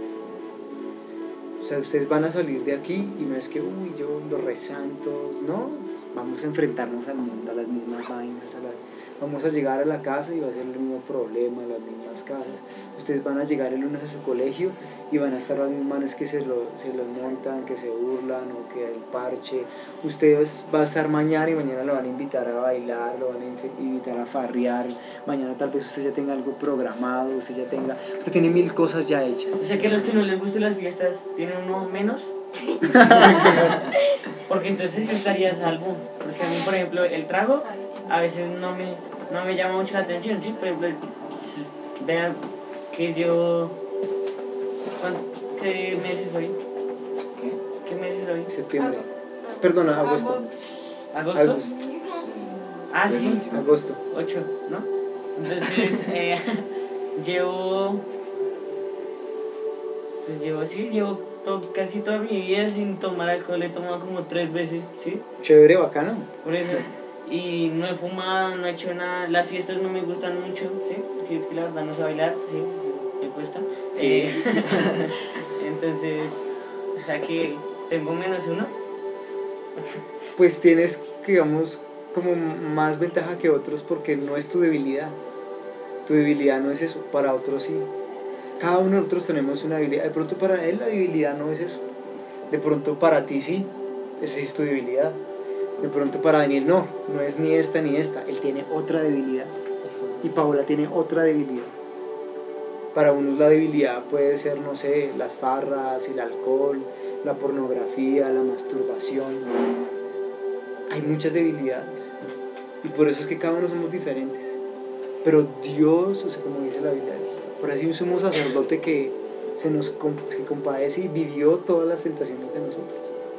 [SPEAKER 1] O sea, ustedes van a salir de aquí y no es que, uy, yo los resanto, no. Vamos a enfrentarnos al mundo, a las mismas vainas, a la... vamos a llegar a la casa y va a ser el mismo problema, las mismas casas. Ustedes van a llegar el lunes a su colegio y van a estar las mismas manes que se lo, se lo montan, que se burlan o que el parche. Ustedes van a estar mañana y mañana lo van a invitar a bailar, lo van a invitar a farrear. Mañana tal vez usted ya tenga algo programado, usted ya tenga, usted tiene mil cosas ya hechas.
[SPEAKER 4] O sea que a los que no les gusten las fiestas tienen uno menos. Porque entonces yo estaría a salvo. Porque a mí, por ejemplo, el trago a veces no me, no me llama mucho la atención, ¿sí? Por ejemplo, vean que yo... ¿Qué mes es hoy? ¿Qué, ¿Qué mes es hoy?
[SPEAKER 1] Septiembre. Perdona, agosto.
[SPEAKER 4] ¿Agosto?
[SPEAKER 1] Agosto.
[SPEAKER 4] Ah, sí.
[SPEAKER 1] Agosto.
[SPEAKER 4] ocho, ¿no? Entonces, eh, llevo... Pues llevo, sí, llevo to, casi toda mi vida sin tomar alcohol, he tomado como tres veces, ¿sí?
[SPEAKER 1] Chévere, bacano.
[SPEAKER 4] Por eso, y no he fumado, no he hecho nada, las fiestas no me gustan mucho, ¿sí? Porque es que la verdad no sé bailar, ¿sí? Me cuesta.
[SPEAKER 1] Sí.
[SPEAKER 4] Eh, entonces, o sea que tengo menos uno.
[SPEAKER 1] Pues tienes, digamos, como más ventaja que otros porque no es tu debilidad. Tu debilidad no es eso, para otros sí. Cada uno de nosotros tenemos una debilidad. De pronto para él la debilidad no es eso. De pronto para ti sí, esa es tu debilidad. De pronto para Daniel no, no es ni esta ni esta. Él tiene otra debilidad. Y Paola tiene otra debilidad. Para unos la debilidad puede ser, no sé, las farras, el alcohol, la pornografía, la masturbación. Hay muchas debilidades. Y por eso es que cada uno somos diferentes. Pero Dios, o sea, como dice la Biblia, por así un sumo sacerdote que se nos que compadece y vivió todas las tentaciones de nosotros.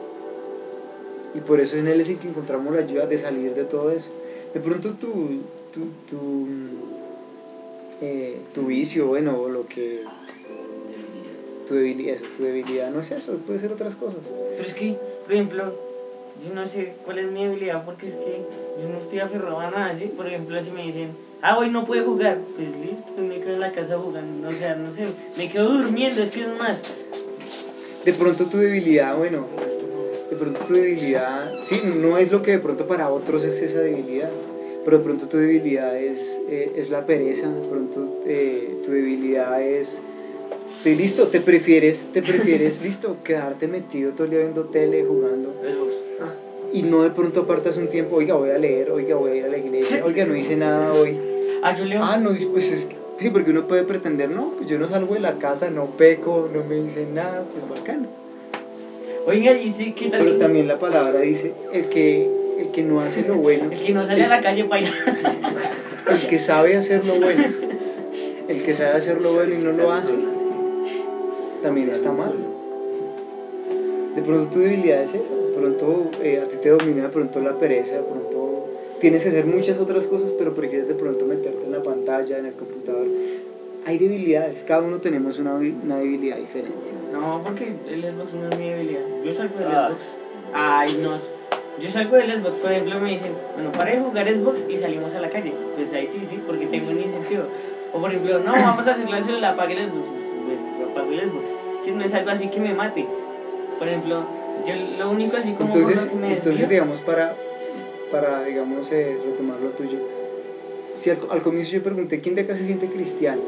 [SPEAKER 1] Y por eso en Él es en que encontramos la ayuda de salir de todo eso. De pronto tu, tu, tu, eh, tu vicio, bueno, o lo que... Tu debilidad, eso, tu debilidad no es eso, puede ser otras cosas.
[SPEAKER 4] Pero es que, por ejemplo, yo no sé cuál es mi debilidad porque es que yo no estoy aferrado a nada, ¿sí? Por ejemplo, si me dicen, ah, hoy no puede jugar, pues listo, me quedo en la casa jugando, o sea, no sé, me quedo durmiendo, es que es más.
[SPEAKER 1] De pronto tu debilidad, bueno, de pronto tu debilidad, sí, no es lo que de pronto para otros es esa debilidad, pero de pronto tu debilidad es, eh, es la pereza, de pronto eh, tu debilidad es Te, listo, te prefieres, te prefieres, listo, quedarte metido todo el día viendo tele, jugando,
[SPEAKER 2] Xbox. Ah.
[SPEAKER 1] y no de pronto apartas un tiempo, oiga, voy a leer, oiga, voy a ir a la iglesia, oiga, no hice nada hoy.
[SPEAKER 4] Ah, yo leo.
[SPEAKER 1] Ah, no, pues es que, sí, porque uno puede pretender, no, pues yo no salgo de la casa, no peco, no me dicen nada, pues bacano.
[SPEAKER 4] Oiga, y sí, ¿qué tal?
[SPEAKER 1] Pero
[SPEAKER 4] que-
[SPEAKER 1] también la palabra dice, el que, el que no hace lo bueno,
[SPEAKER 4] El que no sale a la calle para ir.
[SPEAKER 1] el que sabe hacer lo bueno, el que sabe hacer lo bueno y no lo hace, también está mal. De pronto tu debilidad es esa, de pronto eh, a ti te domina de pronto la pereza, de pronto tienes que hacer muchas otras cosas, pero prefieres de pronto meterte en la pantalla, en el computador. Hay debilidades, cada uno tenemos una, una debilidad diferente.
[SPEAKER 4] No, porque el Xbox no es mi debilidad. Yo salgo del
[SPEAKER 2] Ah.
[SPEAKER 4] Xbox. Ay, no. Yo salgo del Xbox, por ejemplo, me dicen, bueno, para de jugar Xbox y salimos a la calle. Pues ahí sí, sí, porque tengo un incentivo. O por ejemplo, no, vamos a hacerlo al celular, apague el Xbox. Pues, bueno, apago el Xbox. Si no es algo así que me mate. Por ejemplo, yo lo único así como por
[SPEAKER 1] Entonces,
[SPEAKER 4] lo que me
[SPEAKER 1] entonces
[SPEAKER 4] desvío-
[SPEAKER 1] digamos, para, para digamos, eh, retomar lo tuyo, si al, al comienzo yo pregunté, ¿quién de acá se siente cristiano?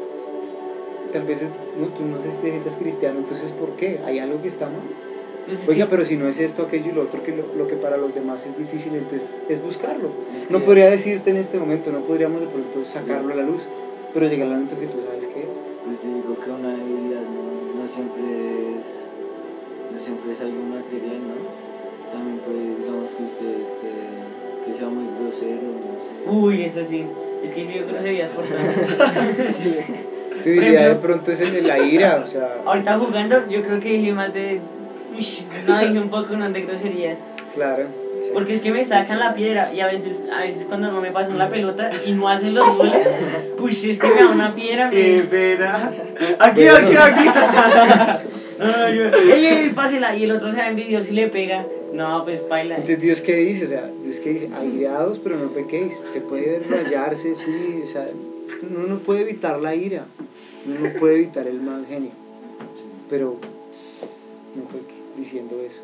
[SPEAKER 1] Tal vez no, tú no sé si te sientas cristiano, entonces ¿por qué? ¿Hay algo que está mal?
[SPEAKER 4] pues es
[SPEAKER 1] Oiga,
[SPEAKER 4] que-
[SPEAKER 1] pero si no es esto, aquello y lo otro, que lo, lo que para los demás es difícil, entonces es buscarlo.
[SPEAKER 5] Es
[SPEAKER 1] No
[SPEAKER 5] que-
[SPEAKER 1] podría decirte en este momento, no podríamos de pronto sacarlo a la luz, pero llega el momento que tú sabes qué es.
[SPEAKER 5] Pues te digo que una debilidad no, no siempre es no siempre es algo material, ¿no? También puede, digamos que usted este, que sea muy grosero, no sé.
[SPEAKER 4] Uy, eso sí. Es que yo groserías por todo.
[SPEAKER 5] Sí.
[SPEAKER 1] Tu debilidad de pronto es el de la ira, o sea,
[SPEAKER 4] Ahorita jugando, yo creo que dije más de. Uy, no, dije un poco, no de groserías.
[SPEAKER 1] claro.
[SPEAKER 4] Porque es que me sacan la piedra y a veces, a veces cuando no me pasan la pelota y no hacen los goles, uy, es que me da una piedra.
[SPEAKER 2] Qué
[SPEAKER 4] Me...
[SPEAKER 2] pena. Aquí, aquí, aquí.
[SPEAKER 4] No, no, yo, ey, ey, pásela. Y el otro se va envidioso y le pega. No, pues baila.
[SPEAKER 1] Entonces Dios qué dice, o sea, Dios qué dice, airados pero no pequéis. Usted puede rayarse, sí, o sea, uno no puede evitar la ira, uno no puede evitar el mal genio, pero no peque diciendo eso.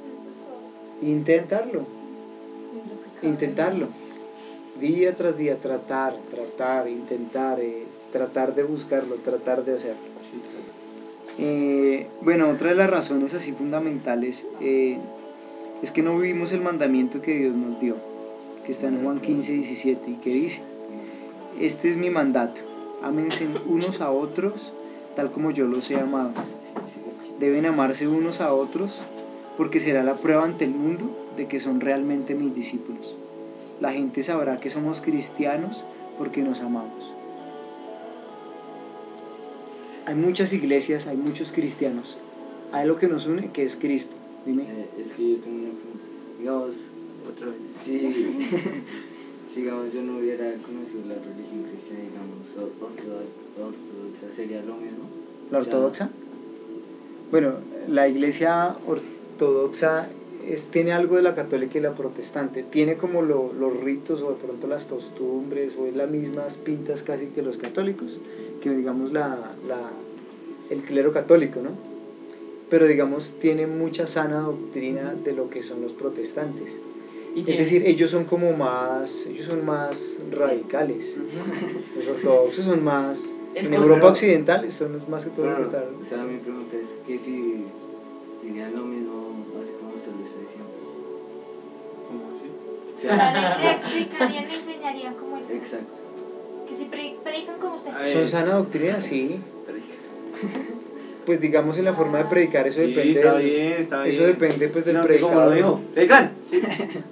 [SPEAKER 1] Intentarlo, intentarlo, día tras día, tratar, tratar, intentar, eh, tratar de buscarlo, tratar de hacerlo. Eh, bueno, otra de las razones así fundamentales eh, es que no vivimos el mandamiento que Dios nos dio, que está en Juan quince, diecisiete, y que dice: este es mi mandato, ámense unos a otros tal como yo los he amado. Deben amarse unos a otros porque será la prueba ante el mundo de que son realmente mis discípulos. La gente sabrá que somos cristianos porque nos amamos. Hay muchas iglesias, hay muchos cristianos. Hay lo que nos une, que es Cristo. Dime.
[SPEAKER 5] Eh, es que yo tengo una pregunta. Digamos,
[SPEAKER 2] Otro.
[SPEAKER 5] si, si digamos, yo no hubiera conocido la religión cristiana, digamos, or- ortodoxa, ortodoxa, ¿sería lo mismo?
[SPEAKER 1] ¿La
[SPEAKER 5] O sea,
[SPEAKER 1] ortodoxa? Bueno, la iglesia ortodoxa es, tiene algo de la católica y la protestante. Tiene como lo, los ritos o de pronto las costumbres, o es las mismas pintas casi que los católicos, que digamos la, la, el clero católico, ¿no? Pero digamos tiene mucha sana doctrina de lo que son los protestantes.
[SPEAKER 4] Y
[SPEAKER 1] Es
[SPEAKER 4] tiene-
[SPEAKER 1] decir, ellos son como más, ellos son más radicales. Los ortodoxos son más,
[SPEAKER 4] Es
[SPEAKER 1] en
[SPEAKER 4] como-
[SPEAKER 1] Europa occidental son más que todo lo que
[SPEAKER 5] Bueno,
[SPEAKER 1] está.
[SPEAKER 5] o sea, mi pregunta es que si dirían lo mismo, así como usted lo está diciendo.
[SPEAKER 2] ¿Cómo así?
[SPEAKER 5] O
[SPEAKER 3] O sea,
[SPEAKER 5] sea,
[SPEAKER 3] le, le explicarían, le enseñarían como el...
[SPEAKER 5] exacto.
[SPEAKER 3] Que si pre- predican como usted.
[SPEAKER 2] Ay.
[SPEAKER 1] Son sana doctrina, sí. Pues digamos en la forma de predicar, eso
[SPEAKER 2] Sí,
[SPEAKER 1] depende.
[SPEAKER 2] está
[SPEAKER 1] del-
[SPEAKER 2] bien, está
[SPEAKER 1] eso
[SPEAKER 2] bien.
[SPEAKER 1] depende pues del
[SPEAKER 2] No, que como lo
[SPEAKER 1] predicador.
[SPEAKER 2] dijo. ¡Predican! Sí.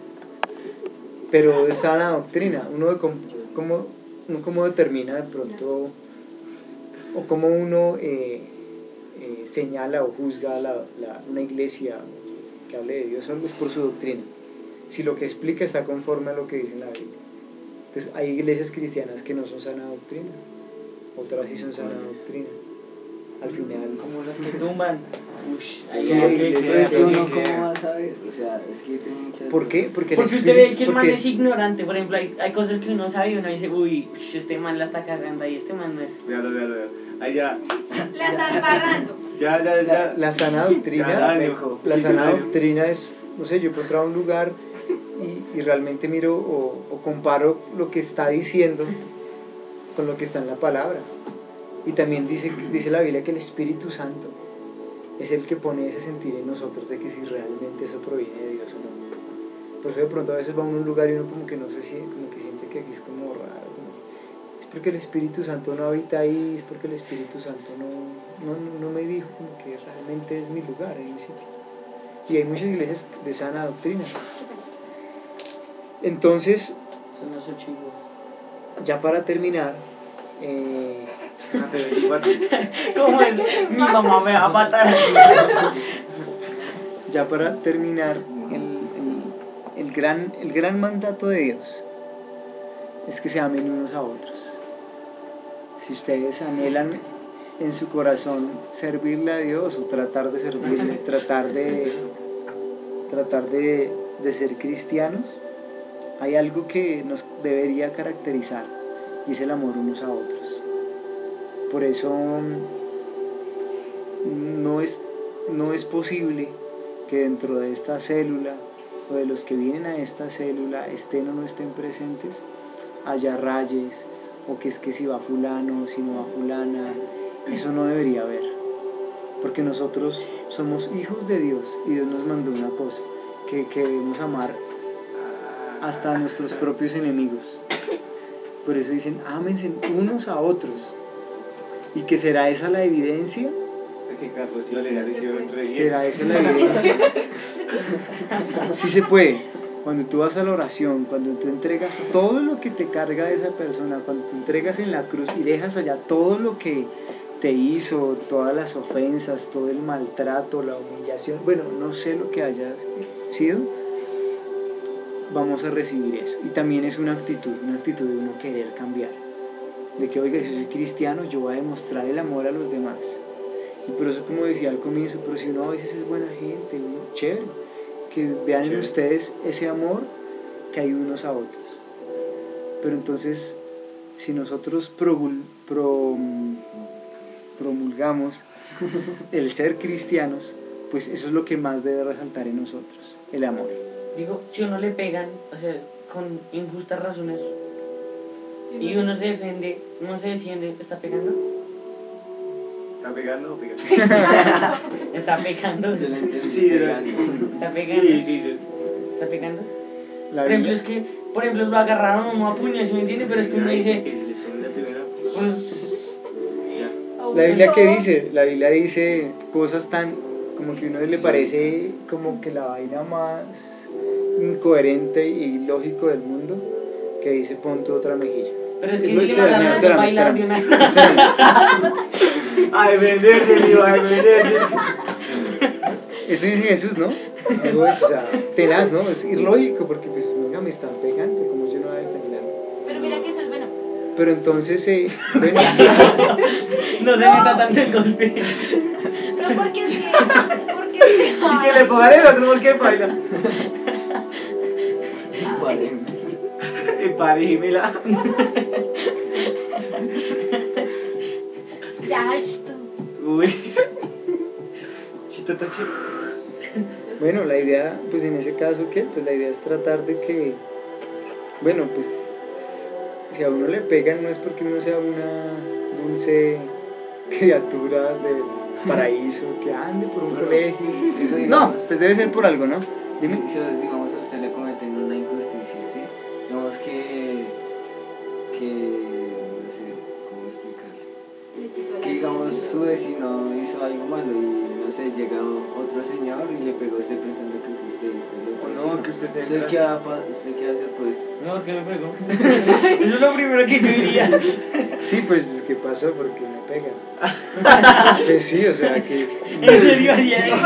[SPEAKER 1] Pero es sana doctrina. Uno de cómo, cómo- uno cómo determina de pronto, o cómo uno eh, eh, señala o juzga la, la- una iglesia que hable de Dios o algo, es por su doctrina. Si lo que explica está conforme a lo que dice la Biblia. Entonces hay iglesias cristianas que no son sana doctrina, otras sí son sana doctrina. Al final,
[SPEAKER 4] Como los que tumban. Ush, ahí
[SPEAKER 1] Sí,
[SPEAKER 4] hay
[SPEAKER 1] hay
[SPEAKER 4] que-
[SPEAKER 1] iglesias
[SPEAKER 5] Pero es
[SPEAKER 1] que
[SPEAKER 5] que
[SPEAKER 1] sí,
[SPEAKER 5] uno,
[SPEAKER 2] sí.
[SPEAKER 5] ¿cómo va a saber? O sea, es que tengo muchas
[SPEAKER 1] ¿por qué?
[SPEAKER 5] dudas.
[SPEAKER 1] Porque, el
[SPEAKER 4] Porque usted
[SPEAKER 1] espíritu-
[SPEAKER 4] ve que el man
[SPEAKER 1] porque
[SPEAKER 4] es ignorante, por ejemplo, hay, hay cosas que uno sabe y uno dice, uy, sh, este man la está cagando ahí, este man no es...
[SPEAKER 2] Véalo, véalo, véalo. Ahí ya.
[SPEAKER 3] La están embarrando.
[SPEAKER 2] Ya, ya, ya.
[SPEAKER 1] la sana doctrina,
[SPEAKER 2] Ya,
[SPEAKER 1] la,
[SPEAKER 2] daño.
[SPEAKER 1] la
[SPEAKER 2] Sí,
[SPEAKER 1] sana
[SPEAKER 2] daño.
[SPEAKER 1] doctrina es, no sé, yo encontraba un lugar y, y realmente miro o, o comparo lo que está diciendo con lo que está en la palabra. Y también dice, dice la Biblia que el Espíritu Santo es el que pone ese sentir en nosotros de que si realmente eso proviene de Dios o no. Por eso de pronto a veces va a un lugar y uno como que no se siente, como que siente que aquí es como raro. Como, es porque el Espíritu Santo no habita ahí, es porque el Espíritu Santo no, no, no me dijo como que realmente es mi lugar, es mi sitio. Y hay muchas iglesias de sana doctrina. Entonces,
[SPEAKER 4] Son los ocho hijos.
[SPEAKER 1] ya para terminar, eh,
[SPEAKER 4] ¿Cómo es? Mi mamá me va a matar.
[SPEAKER 1] ya para terminar, el, el, el, gran, el gran mandato de Dios es que se amen unos a otros. Si ustedes anhelan en su corazón servirle a Dios o tratar de servirle, tratar de, tratar de, de ser cristianos, hay algo que nos debería caracterizar y es el amor unos a otros. Por eso no es, no es posible que dentro de esta célula o de los que vienen a esta célula estén o no estén presentes, haya rayes o que es que si va fulano, si no va fulana. Eso no debería haber, porque nosotros somos hijos de Dios y Dios nos mandó una cosa, que, que debemos amar hasta a nuestros propios enemigos. Por eso dicen, ámense unos a otros. ¿Y que será esa la evidencia? ¿Será esa la evidencia? Sí se puede. Cuando tú vas a la oración, cuando tú entregas todo lo que te carga de esa persona, cuando tú entregas en la cruz y dejas allá todo lo que te hizo, todas las ofensas, todo el maltrato, la humillación, bueno, no sé lo que haya sido, vamos a recibir eso. Y también es una actitud, una actitud de uno querer cambiar. De que, oiga, si yo soy cristiano, yo voy a demostrar el amor a los demás. Y por eso, como decía al comienzo, pero si uno a veces es buena gente, uno, chévere, que vean en ustedes ese amor que hay unos a otros. Pero entonces, si nosotros promul, prom, promulgamos el ser cristianos, pues eso es lo que más debe resaltar en nosotros, el amor.
[SPEAKER 4] Digo, si uno le pegan, o sea, con injustas razones, y uno se defiende, no se defiende, ¿está pegando?
[SPEAKER 2] ¿Está pegando o pegando?
[SPEAKER 4] ¿Está pegando?
[SPEAKER 5] Se la entendí,
[SPEAKER 2] Sí,
[SPEAKER 5] pegando.
[SPEAKER 4] ¿Está pegando?
[SPEAKER 2] Sí, sí, sí.
[SPEAKER 4] ¿Está pegando?
[SPEAKER 1] La
[SPEAKER 4] Por ejemplo,
[SPEAKER 1] Biblia,
[SPEAKER 4] es que, por ejemplo, lo agarraron uno a puños, ¿sí me entiende? Pero es que uno dice,
[SPEAKER 2] Que si le ponen la primera,
[SPEAKER 4] pues,
[SPEAKER 2] ya.
[SPEAKER 1] la Biblia ¿qué dice? La Biblia dice cosas tan, como que a uno le parece como que la vaina más incoherente y ilógico del mundo, que dice pon tu otra mejilla.
[SPEAKER 4] pero es que
[SPEAKER 1] No,
[SPEAKER 4] si le
[SPEAKER 1] espérame,
[SPEAKER 4] mandan a
[SPEAKER 1] espérame,
[SPEAKER 4] bailar de
[SPEAKER 1] espérame.
[SPEAKER 4] una...
[SPEAKER 2] Ay, venderse, digo, ay, venderse.
[SPEAKER 1] Eso dice Jesús, ¿no? Algo es, o sea, tenaz, ¿no? Es ilógico porque pues, venga, me están pegando, como yo no voy a defenderme.
[SPEAKER 3] Pero mira que eso es bueno.
[SPEAKER 1] Pero entonces, eh, bueno,
[SPEAKER 4] No se meta tanto el golpe.
[SPEAKER 3] No, porque es que. Porque es que.
[SPEAKER 2] Y que le pongan el otro porque baila.
[SPEAKER 5] Vale.
[SPEAKER 2] Y parímela.
[SPEAKER 3] Ya, esto.
[SPEAKER 2] Uy. Chito, toche.
[SPEAKER 1] bueno, la idea, pues en ese caso, ¿qué? Pues la idea es tratar de que, bueno, pues si a uno le pegan no es porque uno sea una dulce criatura del paraíso que ande por un colegio. No, pues debe ser por algo, ¿no? Dime.
[SPEAKER 5] Si, si, digamos, a usted le cometen una injusticia, ¿sí? Digamos que, que, no sé, ¿cómo explicarle? Que digamos su vecino hizo algo malo y no sé, llega otro señor y le pegó a usted pensando que fue usted y fue el otro
[SPEAKER 2] No,
[SPEAKER 5] vecino.
[SPEAKER 2] que usted tenga-
[SPEAKER 5] ¿Usted qué va a, pa- usted qué va a hacer pues?
[SPEAKER 4] No, que me pegó. Eso es lo primero que yo diría.
[SPEAKER 1] Sí, pues, ¿qué pasó? Porque me pegan. Pues sí, o sea que...
[SPEAKER 4] En serio haría eso.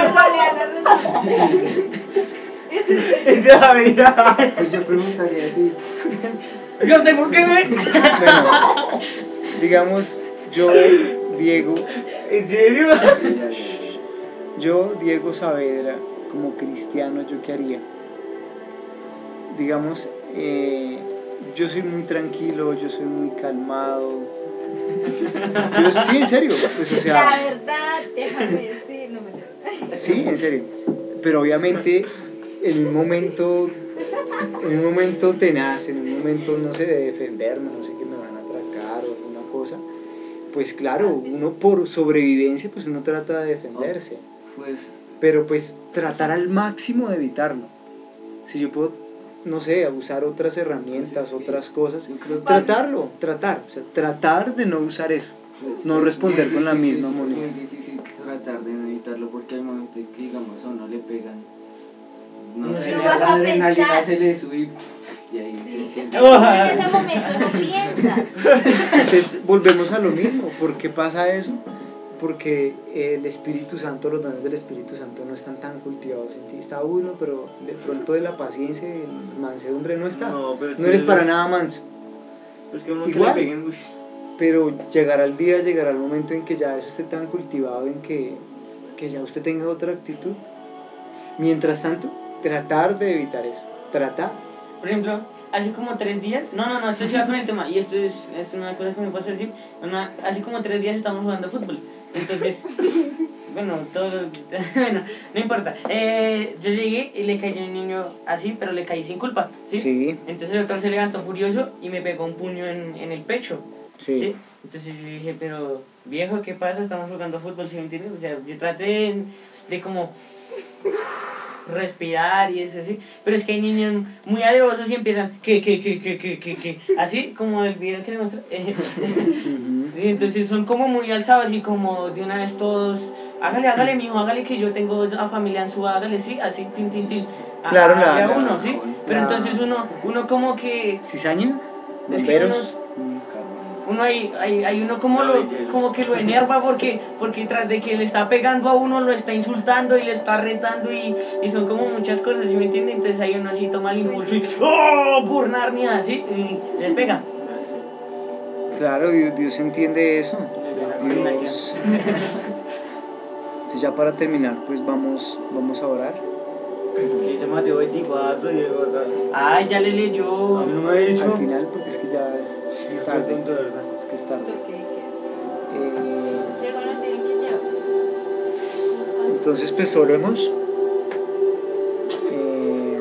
[SPEAKER 3] Ese es el-
[SPEAKER 2] Esa es la vida.
[SPEAKER 5] Pues yo preguntaría así.
[SPEAKER 4] Yo tengo que ver.
[SPEAKER 1] Bueno, digamos, yo, Diego,
[SPEAKER 2] ¿En serio?
[SPEAKER 5] Ya, ya, ya.
[SPEAKER 1] yo, Diego Saavedra, como cristiano, ¿yo qué haría? Digamos, eh, yo soy muy tranquilo, yo soy muy calmado. Yo, sí, en serio, pues o
[SPEAKER 3] La
[SPEAKER 1] sea,
[SPEAKER 3] verdad, déjame decir, no me
[SPEAKER 1] sí, en serio. Pero obviamente, en un momento, en un momento tenaz, en un momento, no sé, de defenderme, no sé, que me van a atracar o alguna cosa, pues claro, uno por sobrevivencia, pues uno trata de defenderse.
[SPEAKER 5] Pues,
[SPEAKER 1] Pero pues tratar al máximo de evitarlo. Si yo puedo, no sé, usar otras herramientas,
[SPEAKER 5] Pues es que
[SPEAKER 1] otras cosas,
[SPEAKER 5] yo creo que
[SPEAKER 1] tratarlo, tratar, o sea, tratar de no usar eso.
[SPEAKER 5] pues,
[SPEAKER 1] no
[SPEAKER 5] es
[SPEAKER 1] responder
[SPEAKER 5] muy
[SPEAKER 1] con la
[SPEAKER 5] difícil,
[SPEAKER 1] misma moneda.
[SPEAKER 5] Es muy difícil tratar de no evitarlo porque hay momentos en que, digamos, a uno le pegan, no
[SPEAKER 4] No
[SPEAKER 5] sé,
[SPEAKER 4] se
[SPEAKER 3] lo
[SPEAKER 4] le
[SPEAKER 3] vas
[SPEAKER 5] la
[SPEAKER 3] a
[SPEAKER 5] adrenalina
[SPEAKER 3] pensar.
[SPEAKER 5] se le sube y ahí se
[SPEAKER 3] Sí, es
[SPEAKER 5] enciende.
[SPEAKER 3] que en ese momento no piensas.
[SPEAKER 1] Entonces volvemos a lo mismo. ¿Por qué pasa eso? Porque el Espíritu Santo, los dones del Espíritu Santo no están tan cultivados en ti. Está uno, pero de pronto de la paciencia y la mansedumbre no está.
[SPEAKER 2] No, pero es
[SPEAKER 1] No
[SPEAKER 2] que
[SPEAKER 1] eres
[SPEAKER 2] yo-
[SPEAKER 1] para nada manso.
[SPEAKER 2] Pues que uno que
[SPEAKER 1] Igual.
[SPEAKER 2] le peguen, uy,
[SPEAKER 1] Pero llegará el día, llegará el momento en que ya eso esté tan cultivado, en que, que ya usted tenga otra actitud. Mientras tanto, tratar de evitar eso. Tratar.
[SPEAKER 4] Por ejemplo, hace como tres días, no, no, no, esto sí va con el tema, y esto es, es una cosa que me pasa decir, una, hace como tres días estamos jugando fútbol, entonces, bueno, todo, bueno, no importa, eh, yo llegué y le caí a un niño así, pero le caí sin culpa, ¿sí?
[SPEAKER 1] Sí,
[SPEAKER 4] Entonces el otro se levantó furioso y me pegó un puño en, en el pecho,
[SPEAKER 1] sí.
[SPEAKER 4] ¿sí? Entonces yo dije, pero viejo, ¿qué pasa? Estamos jugando fútbol, ¿sí me entiendes? O sea, yo traté de, de como respirar y eso así, pero es que hay niños muy alevosos y empiezan que, que, que, que, que, que, que, así como el video que le mostré.
[SPEAKER 1] Ujú.
[SPEAKER 4] Y entonces son como muy alzados y como de una vez todos, hágale, hágale mijo, hágale que yo tengo a familia en su, hágale, sí, así, tin, tin, tin. A-
[SPEAKER 1] Claro,
[SPEAKER 4] a-
[SPEAKER 1] la-
[SPEAKER 4] a
[SPEAKER 1] la-
[SPEAKER 4] uno, ¿sí? Pero
[SPEAKER 1] la-
[SPEAKER 4] entonces uno, uno como que,
[SPEAKER 1] ¿Cizaña?
[SPEAKER 4] Es que
[SPEAKER 1] ¿Bomberos?
[SPEAKER 4] uno hay, hay, hay uno como, lo, como que lo enerva porque, porque tras de que le está pegando a uno, lo está insultando y le está retando y, y son como muchas cosas, ¿sí me entiende? Entonces ahí uno así toma el impulso y ¡oh! Por Narnia, así, y le pega.
[SPEAKER 1] Claro, Dios, Dios entiende eso.
[SPEAKER 4] La
[SPEAKER 1] Dios.
[SPEAKER 4] coordinación.
[SPEAKER 1] Entonces ya para terminar, pues vamos, vamos a orar.
[SPEAKER 2] que dice Mateo veinticuatro y de verdad.
[SPEAKER 4] Ay, ya le
[SPEAKER 2] A
[SPEAKER 4] leyó.
[SPEAKER 2] mí no me ha dicho.
[SPEAKER 1] Al final, porque es que ya es, es
[SPEAKER 2] Es
[SPEAKER 1] tarde.
[SPEAKER 2] tonto, de verdad.
[SPEAKER 1] Es que es tarde.
[SPEAKER 3] Porque
[SPEAKER 1] Eh,
[SPEAKER 3] luego nos tienen que llevar.
[SPEAKER 1] entonces, pues oremos. Eh,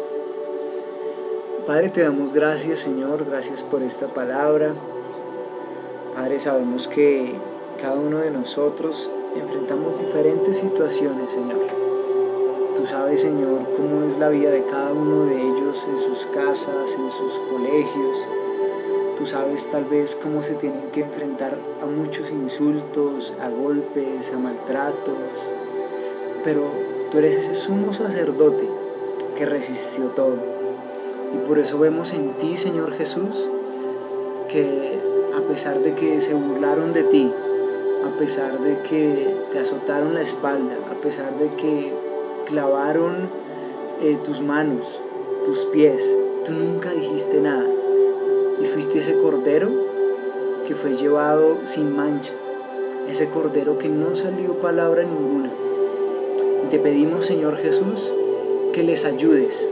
[SPEAKER 1] Padre, te damos gracias, Señor, gracias por esta palabra. Padre, sabemos que cada uno de nosotros enfrentamos diferentes situaciones, Señor. Tú sabes, Señor, cómo es la vida de cada uno de ellos en sus casas, en sus colegios. Tú sabes tal vez cómo se tienen que enfrentar a muchos insultos, a golpes, a maltratos. Pero tú eres ese sumo sacerdote que resistió todo. Y por eso vemos en ti, Señor Jesús, que a pesar de que se burlaron de ti, a pesar de que te azotaron la espalda, a pesar de que clavaron eh, tus manos, tus pies, tú nunca dijiste nada. Y fuiste ese cordero que fue llevado sin mancha, ese cordero que no salió palabra ninguna. Y te pedimos, Señor Jesús, que les ayudes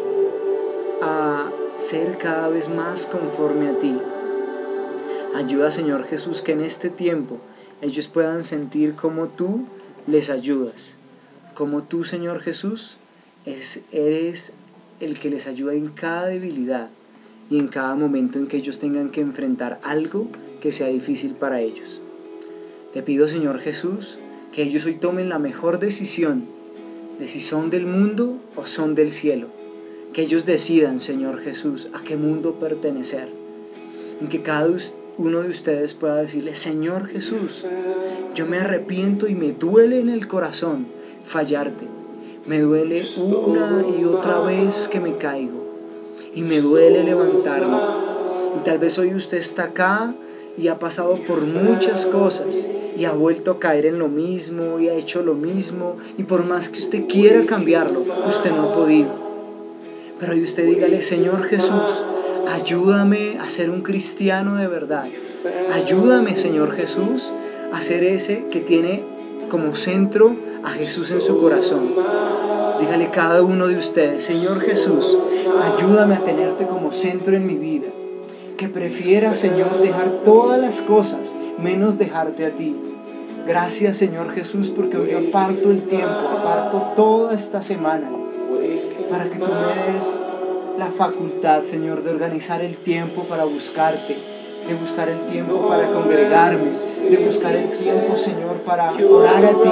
[SPEAKER 1] a ser cada vez más conforme a ti. Ayuda, Señor Jesús, que en este tiempo ellos puedan sentir como tú les ayudas, como tú, Señor Jesús, es, eres el que les ayuda en cada debilidad y en cada momento en que ellos tengan que enfrentar algo que sea difícil para ellos. Te pido, Señor Jesús, que ellos hoy tomen la mejor decisión de si son del mundo o son del cielo. Que ellos decidan, Señor Jesús, a qué mundo pertenecer. En que cada uno de ustedes pueda decirle: Señor Jesús, yo me arrepiento y me duele en el corazón fallarte. Me duele una y otra vez que me caigo. Y me duele levantarme. Y tal vez hoy usted está acá y ha pasado por muchas cosas y ha vuelto a caer en lo mismo y ha hecho lo mismo, y por más que usted quiera cambiarlo, usted no ha podido. Pero hoy usted dígale: Señor Jesús, ayúdame a ser un cristiano de verdad. Ayúdame, Señor Jesús, a ser ese que tiene como centro a Jesús en su corazón. Dígale cada uno de ustedes: Señor Jesús, ayúdame a tenerte como centro en mi vida. Que prefiera, Señor, dejar todas las cosas menos dejarte a ti. Gracias, Señor Jesús, porque hoy aparto el tiempo, aparto toda esta semana para que tú me des la facultad, Señor, de organizar el tiempo para buscarte, de buscar el tiempo para congregarme, de buscar el tiempo, Señor, para orar a ti.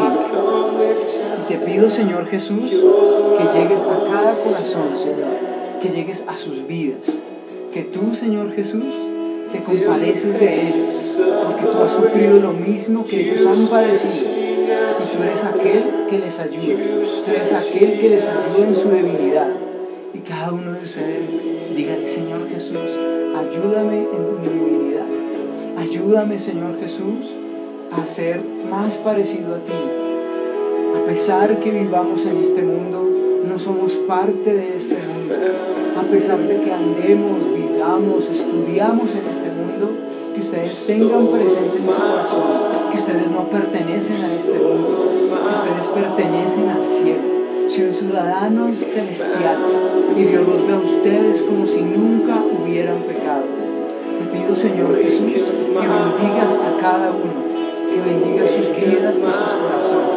[SPEAKER 1] Y te pido, Señor Jesús, que llegues a cada corazón, Señor, que llegues a sus vidas, que tú, Señor Jesús, te compadeces de ellos, porque tú has sufrido lo mismo que ellos han padecido, y tú eres aquel que les ayuda, tú eres aquel que les ayuda en su debilidad. Y cada uno de ustedes dígale: Señor Jesús, ayúdame en mi debilidad, ayúdame, Señor Jesús, a ser más parecido a ti. A pesar que vivamos en este mundo, no somos parte de este mundo. A pesar de que andemos, vivamos, estudiamos en este mundo, que ustedes tengan presente en su corazón que ustedes no pertenecen a este mundo, que ustedes pertenecen al cielo. Son ciudadanos celestiales y Dios los ve a ustedes como si nunca hubieran pecado. Te pido, Señor Jesús, que bendigas a cada uno, que bendigas sus vidas y sus corazones.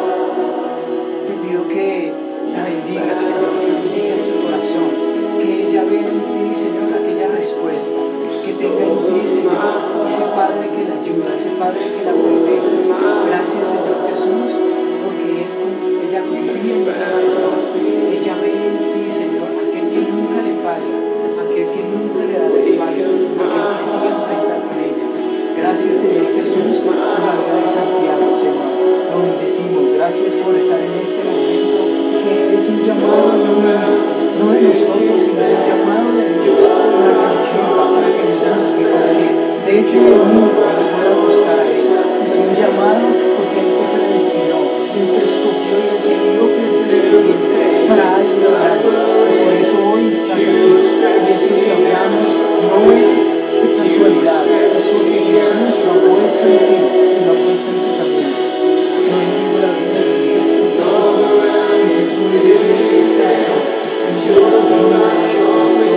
[SPEAKER 1] Te pido que la bendigas, Señor, que bendigas su corazón, que ella vea en ti, Señor, aquella respuesta, que tenga en ti, Señor, ese Padre que la ayuda, ese Padre que la protege. Gracias, Señor Jesús, porque ella confía en ti, Señor. Ella ve en ti, Señor, aquel que nunca le falla, aquel que nunca le da la espalda, aquel que siempre está con ella. Gracias, Señor Jesús, por la vida de Santiago, Señor. Lo bendecimos. Gracias por estar en este momento, que es un llamado no, no de nosotros, sino es un llamado de Dios para que nos sirva, para que nos busque, para que deje el mundo y lo pueda buscar a Él. Es un llamado porque Él te predestinó, Él te escogió y Él te dio precisamente para algo grande. Por eso hoy estás aquí. Y esto que hablamos no es de casualidad, es porque Jesús lo ha puesto en ti y lo ha puesto en tu camino. Yo bendigo la vida de Dios, Señor Jesús, que se puede decir en tu corazón. Bendigo su vida, su corazón,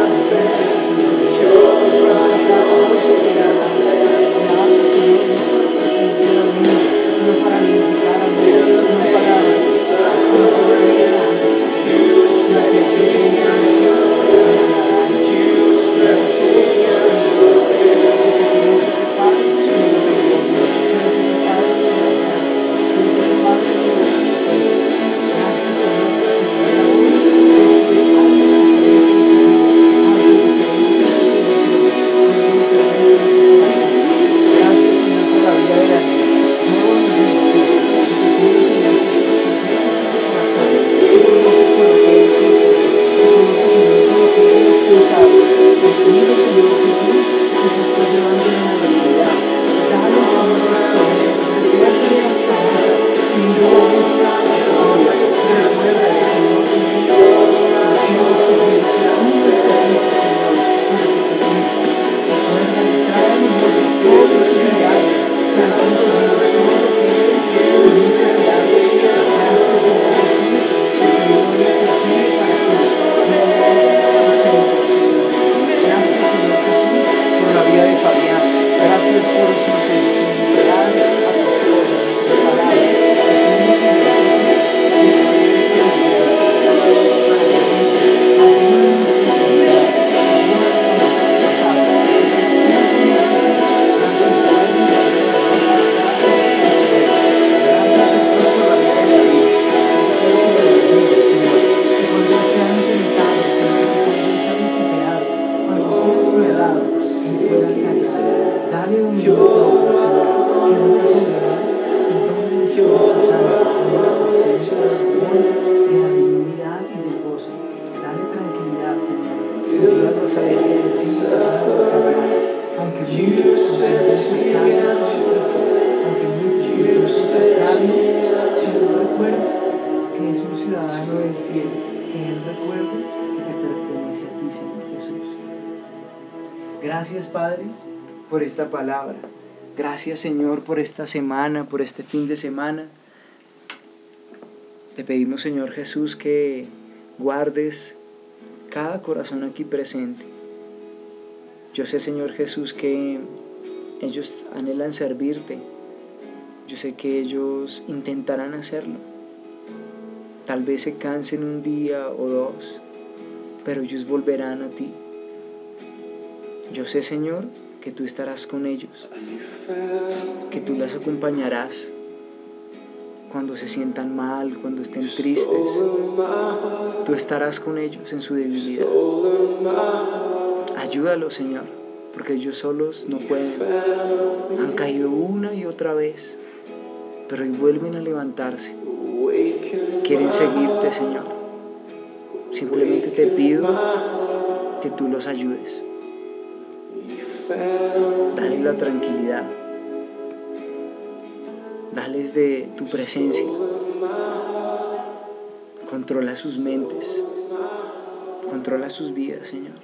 [SPEAKER 1] su Gracias, Padre, por esta palabra. Gracias, Señor, por esta semana, por este fin de semana. Te pedimos, Señor Jesús, que guardes cada corazón aquí presente. Yo sé, Señor Jesús, que ellos anhelan servirte. Yo sé que ellos intentarán hacerlo. Tal vez se cansen un día o dos, pero ellos volverán a ti. Yo sé, Señor, que tú estarás con ellos, que tú las acompañarás cuando se sientan mal, cuando estén tristes. Tú estarás con ellos en su debilidad. Ayúdalos, Señor, porque ellos solos no pueden. Han caído una y otra vez, pero hoy vuelven a levantarse. Quieren seguirte, Señor. Simplemente te pido que tú los ayudes. Dale la tranquilidad. Dales de tu presencia. Controla sus mentes. Controla sus vidas, Señor.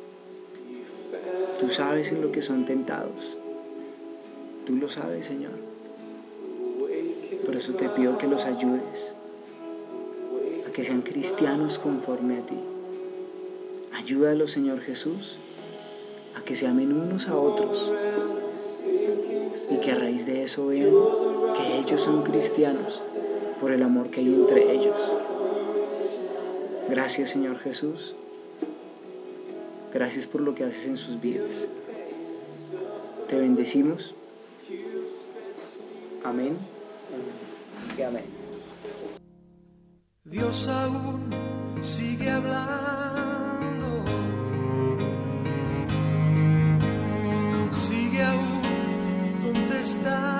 [SPEAKER 1] Tú sabes en lo que son tentados. Tú lo sabes, Señor. Por eso te pido que los ayudes a que sean cristianos conforme a ti. Ayúdalos, Señor Jesús, a que se amen unos a otros y que a raíz de eso vean que ellos son cristianos por el amor que hay entre ellos. Gracias, Señor Jesús. Gracias por lo que haces en sus vidas. Te bendecimos. Amén. Y amén.
[SPEAKER 8] Dios aún sigue hablando, sigue aún contestando,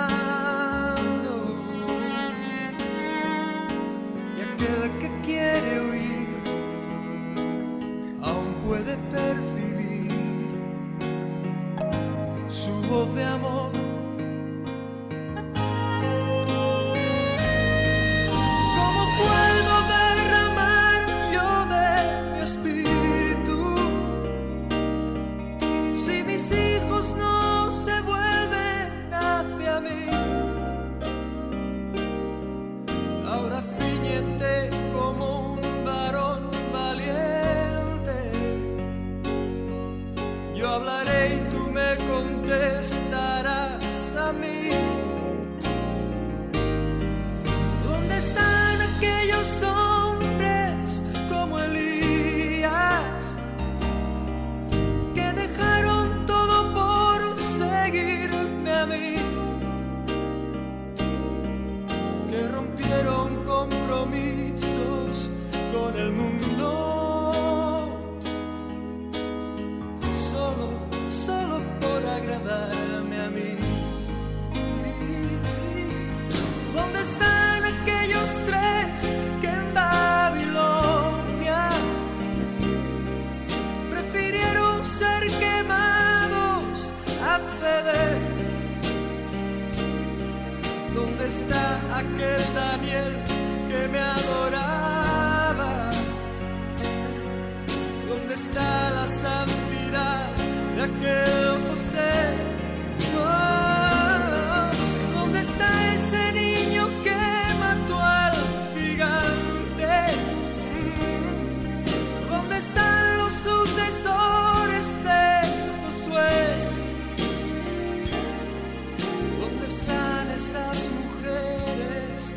[SPEAKER 8] y aquel que quiere oír aún puede percibir su voz de amor.
[SPEAKER 9] ¿Dónde está aquel Daniel que me adoraba? ¿Dónde está la santidad de aquel José? Oh, ¿dónde está ese niño que mató al gigante? ¿Dónde están los sucesores de Josué? ¿Dónde están esas mujeres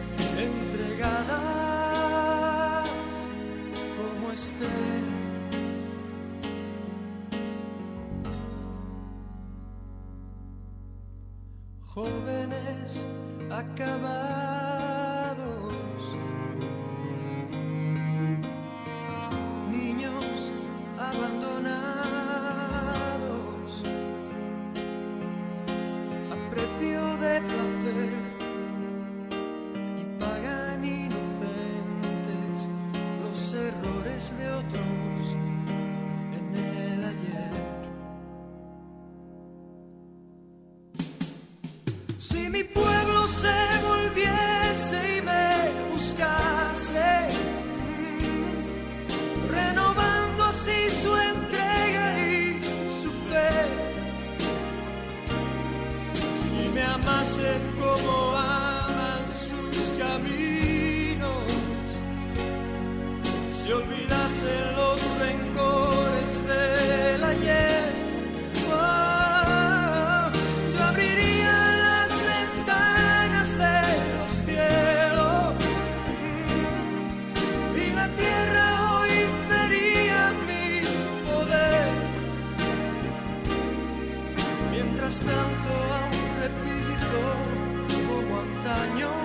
[SPEAKER 9] entregadas como Esther? Jóvenes acabados, niños abandonados, a precio de placer, y pagan inocentes los errores de otros en el ayer. Si mi pueblo se volviese y me buscase, renovando así su entrega y su fe, si me amasen como aman sus caminos, si olvidasen los rencores del ayer, oh, yo abriría las ventanas de los cielos y la tierra hoy vería mi poder, mi
[SPEAKER 8] mientras tanto aún repito como antaño.